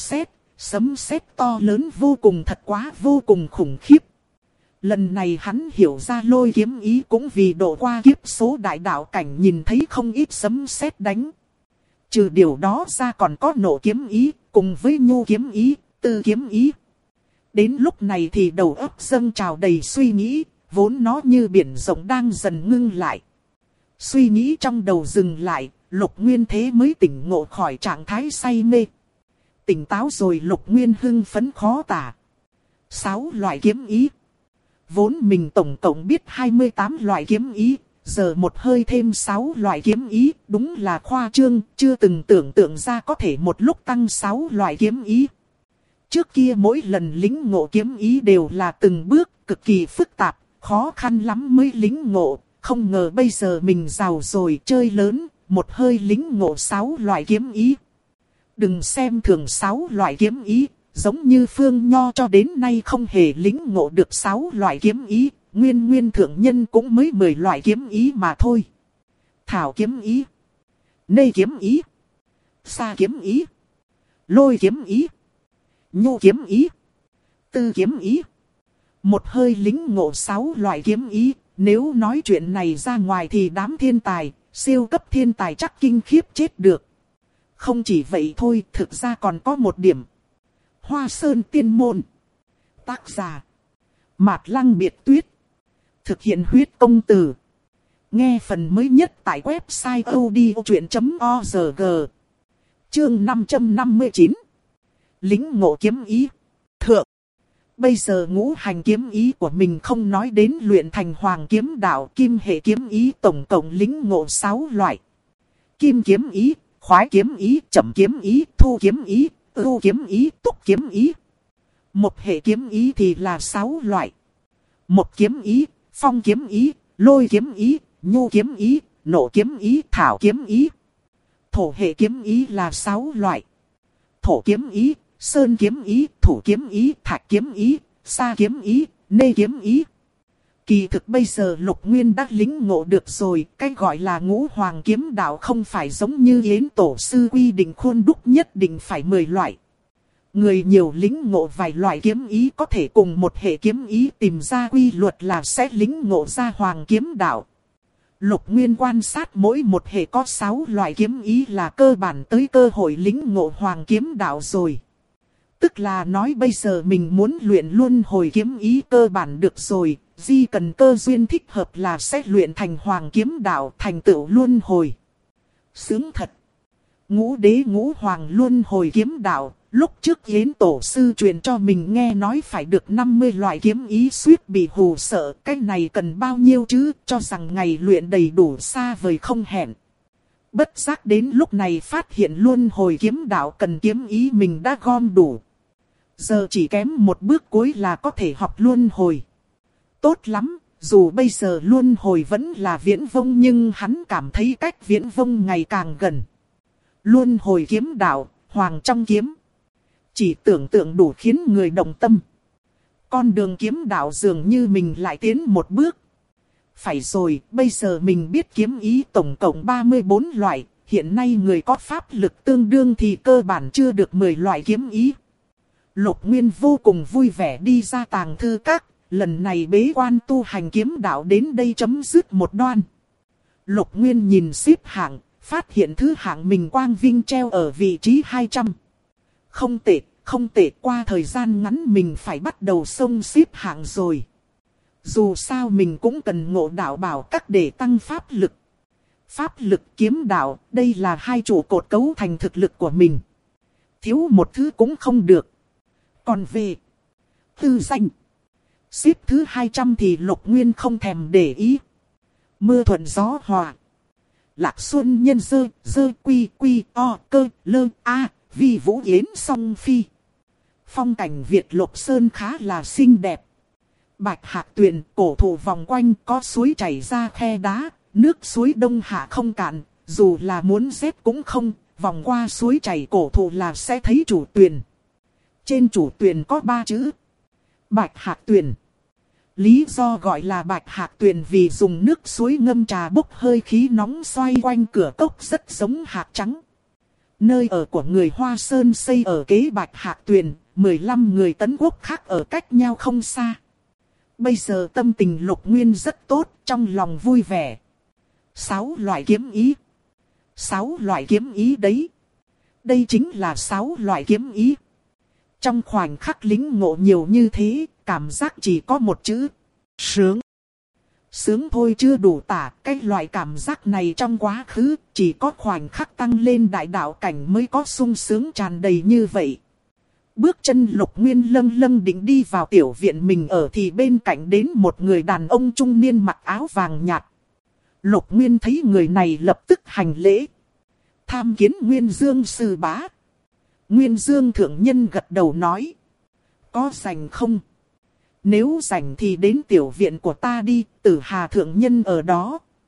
sấm sét to lớn vô cùng, thật quá vô cùng khủng khiếp. Lần này hắn hiểu ra lôi kiếm ý cũng vì độ qua kiếp số đại đạo cảnh nhìn thấy không ít sấm sét đánh. Trừ điều đó ra còn có nộ kiếm ý, cùng với nhu kiếm ý, tư kiếm ý. Đến lúc này thì đầu óc dâng trào đầy suy nghĩ, vốn nó như biển rộng đang dần ngưng lại. Suy nghĩ trong đầu dừng lại, Lục Nguyên thế mới tỉnh ngộ khỏi trạng thái say mê. Tỉnh táo rồi Lục Nguyên hưng phấn khó tả. 6 loại kiếm ý. Vốn mình tổng cộng biết 28 loại kiếm ý, giờ một hơi thêm 6 loại kiếm ý, đúng là khoa trương, chưa từng tưởng tượng ra có thể một lúc tăng 6 loại kiếm ý. Trước kia mỗi lần lĩnh ngộ kiếm ý đều là từng bước, cực kỳ phức tạp, khó khăn lắm mới lĩnh ngộ, không ngờ bây giờ mình giàu rồi, chơi lớn, một hơi lính ngộ 6 loại kiếm ý. Đừng xem thường 6 loại kiếm ý, giống như Phương Nho cho đến nay không hề lính ngộ được 6 loại kiếm ý, Nguyên thượng nhân cũng mới 10 loại kiếm ý mà thôi. Thảo kiếm ý, Nê kiếm ý, Sa kiếm ý, Lôi kiếm ý, Nhu kiếm ý, Tư kiếm ý. Một hơi lính ngộ 6 loại kiếm ý, nếu nói chuyện này ra ngoài thì đám thiên tài, siêu cấp thiên tài chắc kinh khiếp chết được. Không chỉ vậy thôi, thực ra còn có một điểm. Hoa Sơn Tiên Môn. Tác giả Mạt Lăng Biệt Tuyết. Thực hiện huyết công từ. Nghe phần mới nhất tại website odchuyện.org. Chương 559. Lính ngộ kiếm ý. Thượng. Bây giờ ngũ hành kiếm ý của mình không nói đến luyện thành hoàng kiếm đạo, kim hệ kiếm ý tổng cộng lính ngộ 6 loại. Kim kiếm ý, khoái kiếm ý, chậm kiếm ý, thu kiếm ý, ưu kiếm ý, túc kiếm ý. Một hệ kiếm ý thì là 6 loại. Một kiếm ý, phong kiếm ý, lôi kiếm ý, nhu kiếm ý, nộ kiếm ý, thảo kiếm ý. Thổ hệ kiếm ý là 6 loại. Thổ kiếm ý, sơn kiếm ý, thủ kiếm ý, thạch kiếm ý, sa kiếm ý, nê kiếm ý. Kỳ thực bây giờ Lục Nguyên đã lính ngộ được rồi, cái gọi là ngũ hoàng kiếm đạo không phải giống như Yến Tổ Sư quy định khuôn đúc nhất định phải 10 loại. Người nhiều lính ngộ vài loại kiếm ý có thể cùng một hệ kiếm ý tìm ra quy luật là sẽ lính ngộ ra hoàng kiếm đạo. Lục Nguyên quan sát mỗi một hệ có 6 loại kiếm ý là cơ bản tới cơ hội lính ngộ hoàng kiếm đạo rồi. Tức là nói bây giờ mình muốn luyện luân hồi kiếm ý cơ bản được rồi, chỉ cần cơ duyên thích hợp là sẽ luyện thành hoàng kiếm đạo, thành tựu luân hồi. Sướng thật! Ngũ đế ngũ hoàng luân hồi kiếm đạo, lúc trước Yến Tổ Sư truyền cho mình nghe nói phải được 50 loại kiếm ý suýt bị hù sợ, cái này cần bao nhiêu chứ, cho rằng ngày luyện đầy đủ xa vời không hẹn. Bất giác đến lúc này phát hiện luân hồi kiếm đạo cần kiếm ý mình đã gom đủ. Giờ chỉ kém một bước cuối là có thể học luân hồi. Tốt lắm, dù bây giờ luân hồi vẫn là viễn vông nhưng hắn cảm thấy cách viễn vông ngày càng gần. Luân hồi kiếm đạo, hoàng trong kiếm. Chỉ tưởng tượng đủ khiến người động tâm. Con đường kiếm đạo dường như mình lại tiến một bước. Phải rồi, bây giờ mình biết kiếm ý tổng cộng 34 loại. Hiện nay người có pháp lực tương đương thì cơ bản chưa được 10 loại kiếm ý. Lục Nguyên vô cùng vui vẻ đi ra tàng thư các. Lần này bế quan tu hành kiếm đạo đến đây chấm dứt một đoan. Lục Nguyên nhìn xếp hạng, phát hiện thứ hạng mình quang vinh treo ở vị trí 200. Không tệ, không tệ, qua thời gian ngắn mình phải bắt đầu xông xếp hạng rồi. Dù sao mình cũng cần ngộ đạo bảo các để tăng pháp lực. Pháp lực kiếm đạo, đây là hai trụ cột cấu thành thực lực của mình. Thiếu một thứ cũng không được. Còn về tư danh, xếp thứ 200 thì Lục Nguyên không thèm để ý. Mưa thuận gió hòa. Lạc xuân nhân dơ quy o cơ lơ a vi vũ yến song phi. Phong cảnh Việt Lục Sơn khá là xinh đẹp. Bạch hạc tuyền cổ thụ vòng quanh có suối chảy ra khe đá. Nước suối đông hạ không cạn. Dù là muốn xếp cũng không. Vòng qua suối chảy cổ thụ là sẽ thấy chủ tuyền. Trên chủ tuyền có 3 chữ Bạch hạc tuyền. Lý do gọi là bạch hạc tuyền vì dùng nước suối ngâm trà bốc hơi khí nóng xoay quanh cửa cốc rất giống hạt trắng. Nơi ở của người Hoa Sơn xây ở kế bạch hạc tuyền, 15 người Tấn Quốc khác ở cách nhau không xa. Bây giờ tâm tình Lục Nguyên rất tốt, trong lòng vui vẻ. 6 loại kiếm ý. 6 loại kiếm ý đấy. Đây chính là 6 loại kiếm ý. Trong khoảnh khắc lính ngộ nhiều như thế, cảm giác chỉ có một chữ. Sướng. Sướng thôi chưa đủ tả, cái loại cảm giác này trong quá khứ, chỉ có khoảnh khắc tăng lên đại đạo cảnh mới có sung sướng tràn đầy như vậy. Bước chân Lục Nguyên lâng định đi vào tiểu viện mình ở thì bên cạnh đến một người đàn ông trung niên mặc áo vàng nhạt. Lục Nguyên thấy người này lập tức hành lễ. Tham kiến Nguyên Dương sư bá. Nguyên Dương thượng nhân gật đầu nói. Có rảnh không? Nếu rảnh thì đến tiểu viện của ta đi, Tử Hà thượng nhân ở đó.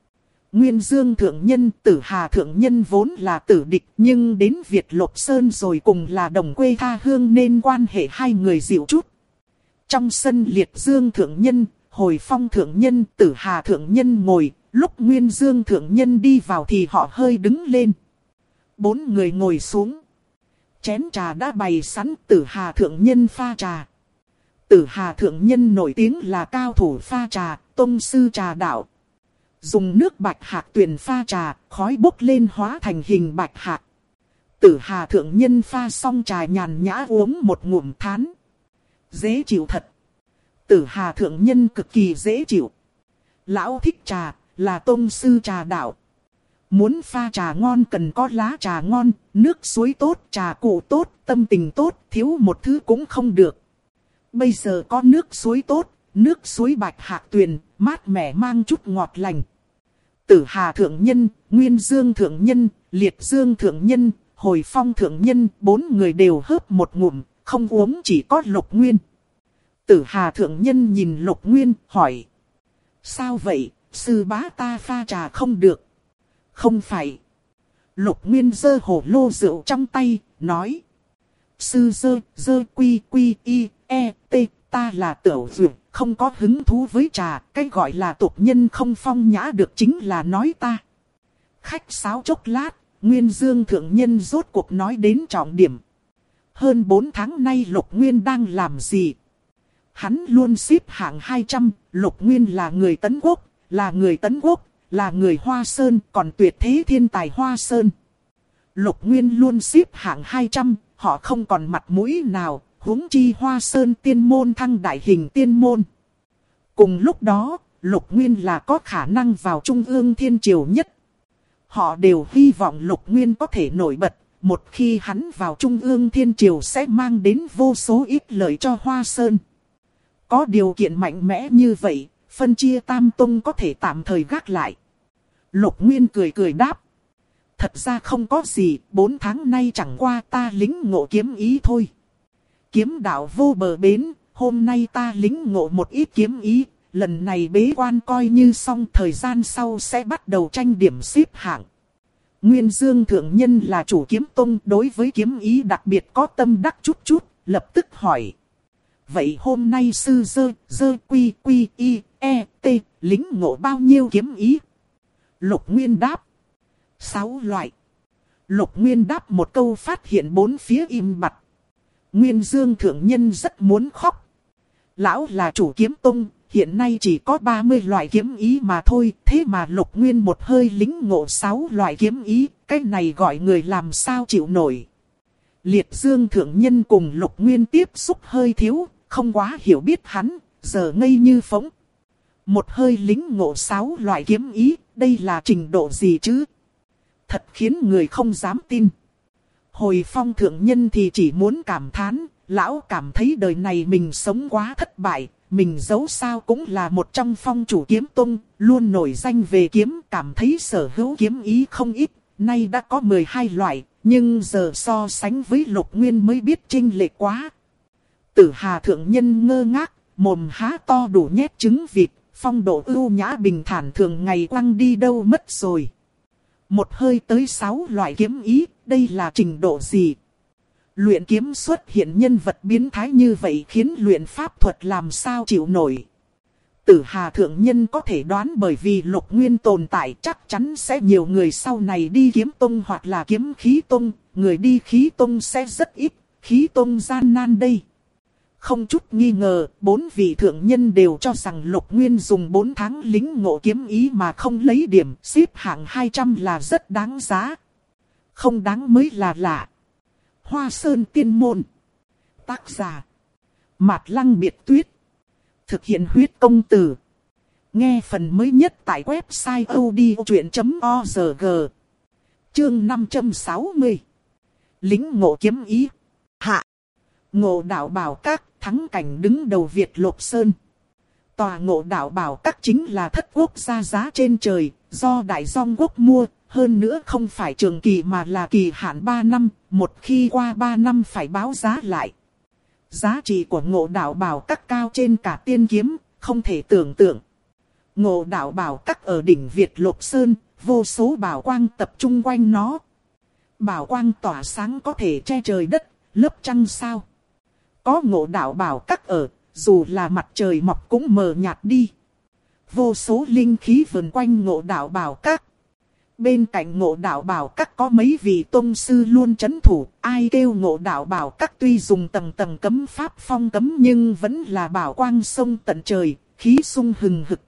Nguyên Dương thượng nhân, Tử Hà thượng nhân vốn là tử địch, nhưng đến Việt Lộc Sơn rồi cùng là đồng quê tha hương nên quan hệ hai người dịu chút. Trong sân Liệt Dương thượng nhân, Hồi Phong thượng nhân, Tử Hà thượng nhân ngồi, lúc Nguyên Dương thượng nhân đi vào thì họ hơi đứng lên. 4 người ngồi xuống. Chén trà đã bày sẵn, Tử Hà thượng nhân pha trà. Tử Hà thượng nhân nổi tiếng là cao thủ pha trà, tông sư trà đạo. Dùng nước bạch hạc tuyền pha trà, khói bốc lên hóa thành hình bạch hạc. Tử Hà thượng nhân pha xong trà nhàn nhã uống một ngụm thán. Dễ chịu thật. Tử Hà thượng nhân cực kỳ dễ chịu. Lão thích trà, là tông sư trà đạo. Muốn pha trà ngon cần có lá trà ngon, nước suối tốt, trà cụ tốt, tâm tình tốt, thiếu một thứ cũng không được. Bây giờ có nước suối tốt, nước suối bạch hạc tuyền, mát mẻ mang chút ngọt lành. Tử Hà thượng nhân, Nguyên Dương thượng nhân, Liệt Dương thượng nhân, Hồi Phong thượng nhân, 4 người đều hớp một ngụm, không uống chỉ có Lục Nguyên. Tử Hà thượng nhân nhìn Lục Nguyên, hỏi. Sao vậy, sư bá ta pha trà không được? Không phải. Lục Nguyên giơ hồ lô rượu trong tay, nói. Sư dơ quy y e t, ta là tiểu dược, không có hứng thú với trà, cái gọi là tục nhân không phong nhã được chính là nói ta. Khách sáo chốc lát, Nguyên Dương thượng nhân rốt cuộc nói đến trọng điểm. Hơn 4 tháng nay Lục Nguyên đang làm gì? Hắn luôn xếp hạng 200, Lục Nguyên là người Tấn Quốc, là người Hoa Sơn, còn tuyệt thế thiên tài Hoa Sơn. Lục Nguyên luôn xếp hạng 200, họ không còn mặt mũi nào, huống chi Hoa Sơn tiên môn thăng đại hình tiên môn. Cùng lúc đó, Lục Nguyên là có khả năng vào Trung ương Thiên Triều nhất. Họ đều hy vọng Lục Nguyên có thể nổi bật, một khi hắn vào Trung ương Thiên Triều sẽ mang đến vô số ít lợi cho Hoa Sơn. Có điều kiện mạnh mẽ như vậy, phân chia Tam Tông có thể tạm thời gác lại. Lục Nguyên cười đáp. Thật ra không có gì, 4 tháng nay chẳng qua ta lính ngộ kiếm ý thôi. Kiếm đạo vô bờ bến, hôm nay ta lính ngộ một ít kiếm ý, lần này bế quan coi như xong, thời gian sau sẽ bắt đầu tranh điểm xếp hạng. Nguyên Dương thượng nhân là chủ kiếm tông, đối với kiếm ý đặc biệt có tâm đắc chút, lập tức hỏi. Vậy hôm nay sư dơ quy y e t, lính ngộ bao nhiêu kiếm ý? Lục Nguyên đáp. 6 loại. Lục Nguyên đáp một câu phát hiện 4 phía im bặt. Nguyên Dương thượng nhân rất muốn khóc. Lão là chủ kiếm tông, hiện nay chỉ có 30 loại kiếm ý mà thôi. Thế mà Lục Nguyên một hơi lính ngộ 6 loại kiếm ý, cái này gọi người làm sao chịu nổi. Liệt Dương thượng nhân cùng Lục Nguyên tiếp xúc hơi thiếu, không quá hiểu biết hắn, giờ ngây như phỗng. Một hơi lính ngộ 6 loại kiếm ý, đây là trình độ gì chứ? Thật khiến người không dám tin. Hồi Phong thượng nhân thì chỉ muốn cảm thán, lão cảm thấy đời này mình sống quá thất bại, mình dẫu sao cũng là một trong phong chủ kiếm tông, luôn nổi danh về kiếm, cảm thấy sở hữu kiếm ý không ít, nay đã có 12 loại, nhưng giờ so sánh với Lục Nguyên mới biết chênh lệch quá. Tử Hà thượng nhân ngơ ngác, mồm há to đủ nhét trứng vịt, phong độ ưu nhã bình thản thường ngày quăng đi đâu mất rồi. Một hơi tới 6 loại kiếm ý, đây là trình độ gì? Luyện kiếm xuất hiện nhân vật biến thái như vậy khiến luyện pháp thuật làm sao chịu nổi. Tử Hà thượng nhân có thể đoán bởi vì Lục Nguyên tồn tại chắc chắn sẽ nhiều người sau này đi kiếm tông hoặc là kiếm khí tông, người đi khí tông sẽ rất ít, khí tông gian nan đây. Không chút nghi ngờ, 4 vị thượng nhân đều cho rằng Lục Nguyên dùng 4 tháng lính ngộ kiếm ý mà không lấy điểm, xếp hạng 200 là rất đáng giá. Không đáng mới là lạ. Hoa Sơn Tiên Môn. Tác giả Mạt Lăng Biệt Tuyết. Thực hiện huyết công từ. Nghe phần mới nhất tại website odchuyện.org. Chương 560. Lính ngộ kiếm ý. Hạ. Ngộ Đạo Bảo Các, thắng cảnh đứng đầu Việt Lộc Sơn. Tòa Ngộ Đạo Bảo Các chính là thất quốc gia giá trên trời, do Đại Dòng Quốc mua, hơn nữa không phải trường kỳ mà là kỳ hạn 3 năm, một khi qua 3 năm phải báo giá lại. Giá trị của Ngộ Đạo Bảo Các cao trên cả tiên kiếm, không thể tưởng tượng. Ngộ đạo bảo các ở đỉnh Việt Lộc Sơn, vô số bảo quang tập trung quanh nó. Bảo quang tỏa sáng có thể che trời đất, lấp trăng sao. Có ngộ đạo bảo các ở, dù là mặt trời mọc cũng mờ nhạt đi. Vô số linh khí vần quanh ngộ đạo bảo các. Bên cạnh ngộ đạo bảo các có mấy vị tôn sư luôn trấn thủ, ai kêu ngộ đạo bảo các tuy dùng tầng tầng cấm pháp phong cấm nhưng vẫn là bảo quang sông tận trời, khí sung hừng hực.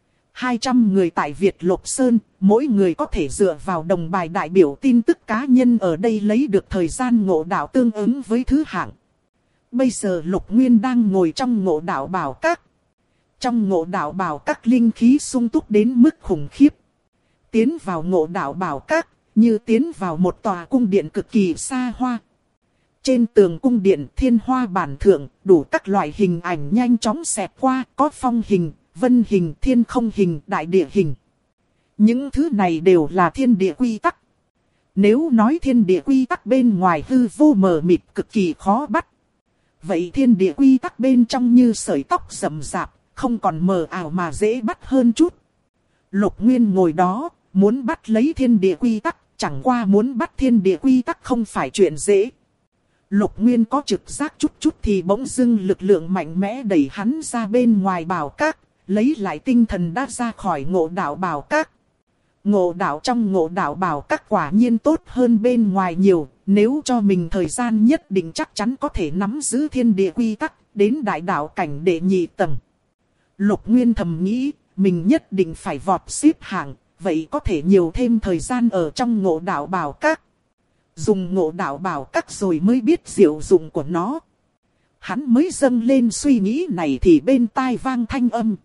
200 người tại Việt Lộc Sơn, mỗi người có thể dựa vào đồng bài đại biểu tin tức cá nhân ở đây lấy được thời gian ngộ đạo tương ứng với thứ hạng. Bây giờ Lục Nguyên đang ngồi trong ngộ đạo bảo các. Trong ngộ đạo bảo các linh khí sung túc đến mức khủng khiếp. Tiến vào ngộ đạo bảo các, như tiến vào một tòa cung điện cực kỳ xa hoa. Trên tường cung điện thiên hoa bản thượng, đủ các loại hình ảnh nhanh chóng xẹt qua, có phong hình, vân hình, thiên không hình, đại địa hình. Những thứ này đều là thiên địa quy tắc. Nếu nói thiên địa quy tắc bên ngoài hư vô mờ mịt cực kỳ khó bắt. Vậy thiên địa quy tắc bên trong như sợi tóc rậm rạp, không còn mờ ảo mà dễ bắt hơn chút. Lục Nguyên ngồi đó, muốn bắt lấy thiên địa quy tắc, chẳng qua muốn bắt thiên địa quy tắc không phải chuyện dễ. Lục Nguyên có trực giác chút chút thì bỗng dưng lực lượng mạnh mẽ đẩy hắn ra bên ngoài bảo các, lấy lại tinh thần đã ra khỏi ngộ đạo bảo các. Ngộ đạo trong ngộ đạo bảo các quả nhiên tốt hơn bên ngoài nhiều, nếu cho mình thời gian nhất định chắc chắn có thể nắm giữ thiên địa quy tắc, đến đại đạo cảnh đệ nhị tầng. Lục Nguyên thầm nghĩ, mình nhất định phải vọt xếp hạng, vậy có thể nhiều thêm thời gian ở trong ngộ đạo bảo các. Dùng ngộ đạo bảo các rồi mới biết diệu dụng của nó. Hắn mới dâng lên suy nghĩ này thì bên tai vang thanh âm.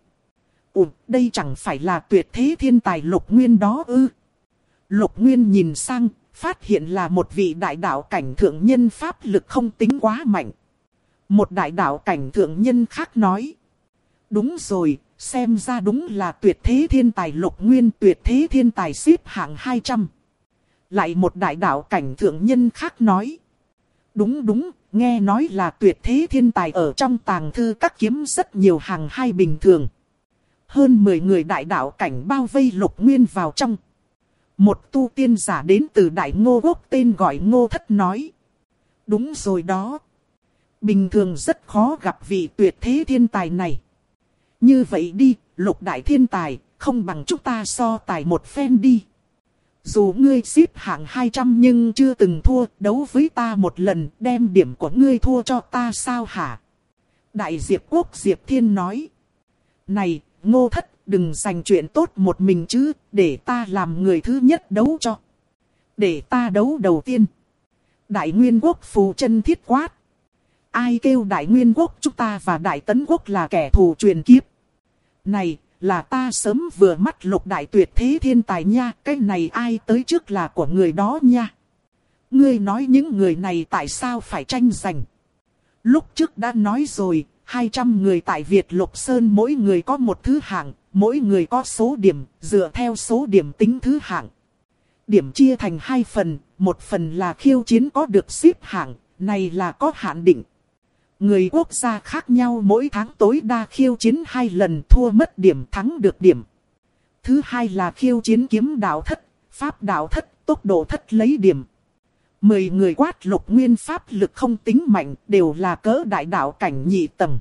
Đây chẳng phải là tuyệt thế thiên tài Lục Nguyên đó ư? Lục Nguyên nhìn sang, phát hiện là một vị đại đạo cảnh thượng nhân pháp lực không tính quá mạnh. Một đại đạo cảnh thượng nhân khác nói. Đúng rồi, xem ra đúng là tuyệt thế thiên tài Lục Nguyên, tuyệt thế thiên tài xếp hạng 200. Lại một đại đạo cảnh thượng nhân khác nói. Đúng, nghe nói là tuyệt thế thiên tài ở trong tàng thư các kiếm rất nhiều hàng hai bình thường. Hơn 10 người đại đạo cảnh bao vây Lục Nguyên vào trong. Một tu tiên giả đến từ Đại Ngô Quốc tên gọi Ngô Thất nói. Đúng rồi đó. Bình thường rất khó gặp vị tuyệt thế thiên tài này. Như vậy đi, Lục đại thiên tài, không bằng chúng ta so tài một phen đi. Dù ngươi xếp hạng 200 nhưng chưa từng thua, đấu với ta một lần, đem điểm của ngươi thua cho ta sao hả? Đại Diệp Quốc Diệp Thiên nói. Này, Ngô Thất, đừng dành chuyện tốt một mình chứ, để ta làm người thứ nhất đấu cho. Để ta đấu đầu tiên. Đại Nguyên Quốc Phù Chân thiết quát. Ai kêu Đại Nguyên Quốc chúng ta và Đại Tấn Quốc là kẻ thù truyền kiếp? Này, là ta sớm vừa mắt Lục đại tuyệt thế thiên tài nha, cái này ai tới trước là của người đó nha. Ngươi nói những người này tại sao phải tranh giành? Lúc trước đã nói rồi, 200 người tại Việt Lộc Sơn mỗi người có một thứ hạng, mỗi người có số điểm, dựa theo số điểm tính thứ hạng. Điểm chia thành hai phần, một phần là khiêu chiến có được xếp hạng, này là có hạn định. Người quốc gia khác nhau mỗi tháng tối đa khiêu chiến 2 lần, thua mất điểm thắng được điểm. Thứ hai là khiêu chiến kiếm đạo thất, pháp đạo thất, tốc độ thất lấy điểm. 10 người quát Lục Nguyên pháp lực không tính mạnh, đều là cỡ đại đạo cảnh nhị tầng.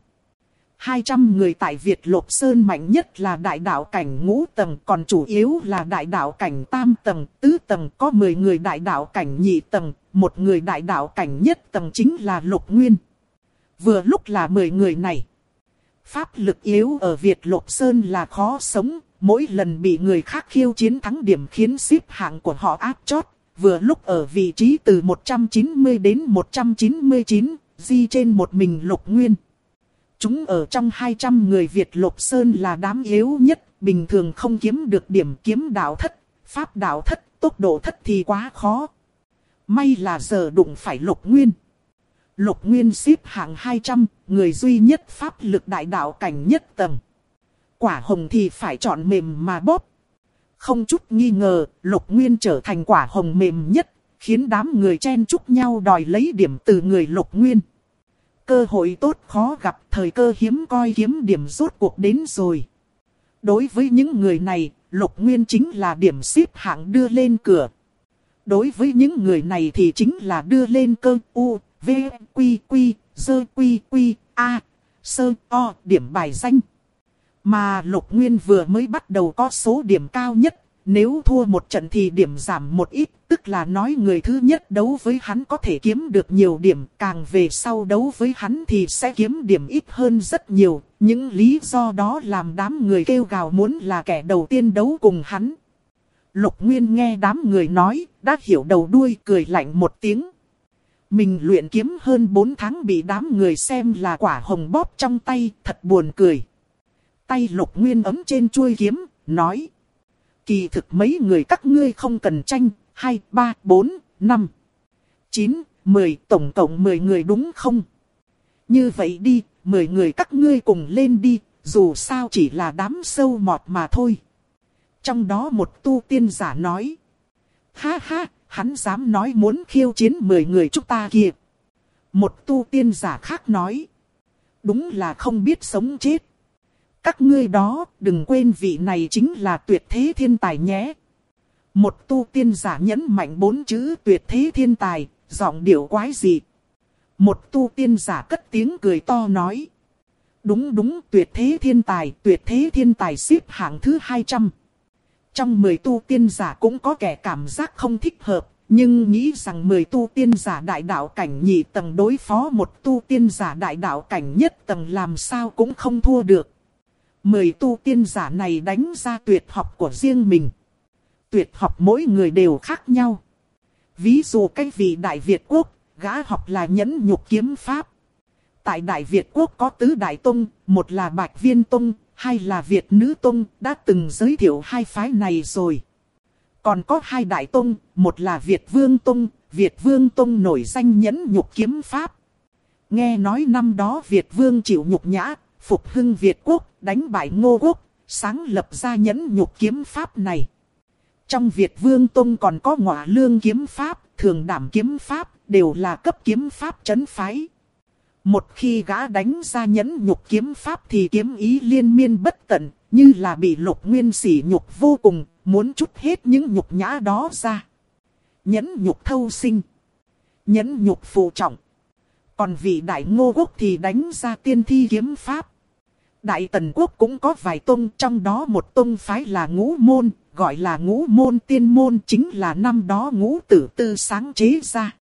200 người tại Việt Lộc Sơn mạnh nhất là đại đạo cảnh ngũ tầng, còn chủ yếu là đại đạo cảnh tam tầng, tứ tầng có 10 người đại đạo cảnh nhị tầng, một người đại đạo cảnh nhất tầng chính là Lục Nguyên. Vừa lúc là 10 người này. Pháp lực yếu ở Việt Lộc Sơn là khó sống, mỗi lần bị người khác khiêu chiến thắng điểm khiến xếp hạng của họ áp chót. Vừa lúc ở vị trí từ 190 đến 199, di trên một mình Lục Nguyên. Chúng ở trong 200 người Việt Lộc Sơn là đám yếu nhất, bình thường không kiếm được điểm kiếm đạo thất, pháp đạo thất, tốc độ thất thì quá khó. May là giờ đụng phải Lục Nguyên. Lục Nguyên xếp hạng 200, người duy nhất pháp lực đại đạo cảnh nhất tầng. Quả hồng thì phải chọn mềm mà bóp. Không chút nghi ngờ, Lục Nguyên trở thành quả hồng mềm nhất, khiến đám người chen chúc nhau đòi lấy điểm từ người Lục Nguyên. Cơ hội tốt khó gặp, thời cơ hiếm coi kiếm điểm rốt cuộc đến rồi. Đối với những người này, Lục Nguyên chính là điểm xếp hạng đưa lên cửa. Đối với những người này thì chính là đưa lên cơ u, v, quy quy, dơ quy quy, a, sơ o điểm bài danh. Mà Lục Nguyên vừa mới bắt đầu có số điểm cao nhất, nếu thua một trận thì điểm giảm một ít, tức là nói người thứ nhất đấu với hắn có thể kiếm được nhiều điểm, càng về sau đấu với hắn thì sẽ kiếm điểm ít hơn rất nhiều. Những lý do đó làm đám người kêu gào muốn là kẻ đầu tiên đấu cùng hắn. Lục Nguyên nghe đám người nói, đã hiểu đầu đuôi, cười lạnh một tiếng. Mình luyện kiếm hơn 4 tháng bị đám người xem là quả hồng bóp trong tay, thật buồn cười. Tay Lục Nguyên ấm trên chuôi kiếm, nói. Kỳ thực mấy người các ngươi không cần tranh, 2, 3, 4, 5, 9, 10, tổng cộng 10 người đúng không? Như vậy đi, 10 người các ngươi cùng lên đi, dù sao chỉ là đám sâu mọt mà thôi. Trong đó một tu tiên giả nói. Ha ha, hắn dám nói muốn khiêu chiến 10 người chúng ta kìa. Một tu tiên giả khác nói. Đúng là không biết sống chết. Các ngươi đó, đừng quên vị này chính là tuyệt thế thiên tài nhé. Một tu tiên giả nhấn mạnh 4 chữ tuyệt thế thiên tài, giọng điệu quái dị. Một tu tiên giả cất tiếng cười to nói. Đúng đúng, tuyệt thế thiên tài xếp hạng thứ 200. Trong 10 tu tiên giả cũng có kẻ cảm giác không thích hợp, nhưng nghĩ rằng 10 tu tiên giả đại đạo cảnh nhị tầng đối phó một tu tiên giả đại đạo cảnh nhất tầng làm sao cũng không thua được. 10 tu tiên giả này đánh ra tuyệt học của riêng mình. Tuyệt học mỗi người đều khác nhau. Ví dụ cái vị Đại Việt Quốc, gã học là nhẫn nhục kiếm pháp. Tại Đại Việt Quốc có tứ đại tông, một là Bạch Viên Tông, hai là Việt Nữ Tông, đã từng giới thiệu hai phái này rồi. Còn có hai đại tông, một là Việt Vương Tông nổi danh nhẫn nhục kiếm pháp. Nghe nói năm đó Việt Vương chịu nhục nhã, phục hưng Việt Quốc, đánh bại Ngô Quốc, sáng lập ra nhẫn nhục kiếm pháp này. Trong Việt Vương Tông còn có Ngọa Lương kiếm pháp, Thường Đảm kiếm pháp, đều là cấp kiếm pháp trấn phái. Một khi gã đánh ra nhẫn nhục kiếm pháp thì kiếm ý liên miên bất tận, như là bị Lục Nguyên sỉ nhục vô cùng, muốn trút hết những nhục nhã đó ra. Nhẫn nhục thâu sinh, nhẫn nhục phụ trọng. Còn vị Đại Ngô Quốc thì đánh ra tiên thi kiếm pháp. Đại Tần Quốc cũng có vài tông, trong đó một tông phái là Ngũ Môn, gọi là Ngũ Môn Tiên Môn, chính là năm đó Ngũ Tử Tư sáng chế ra.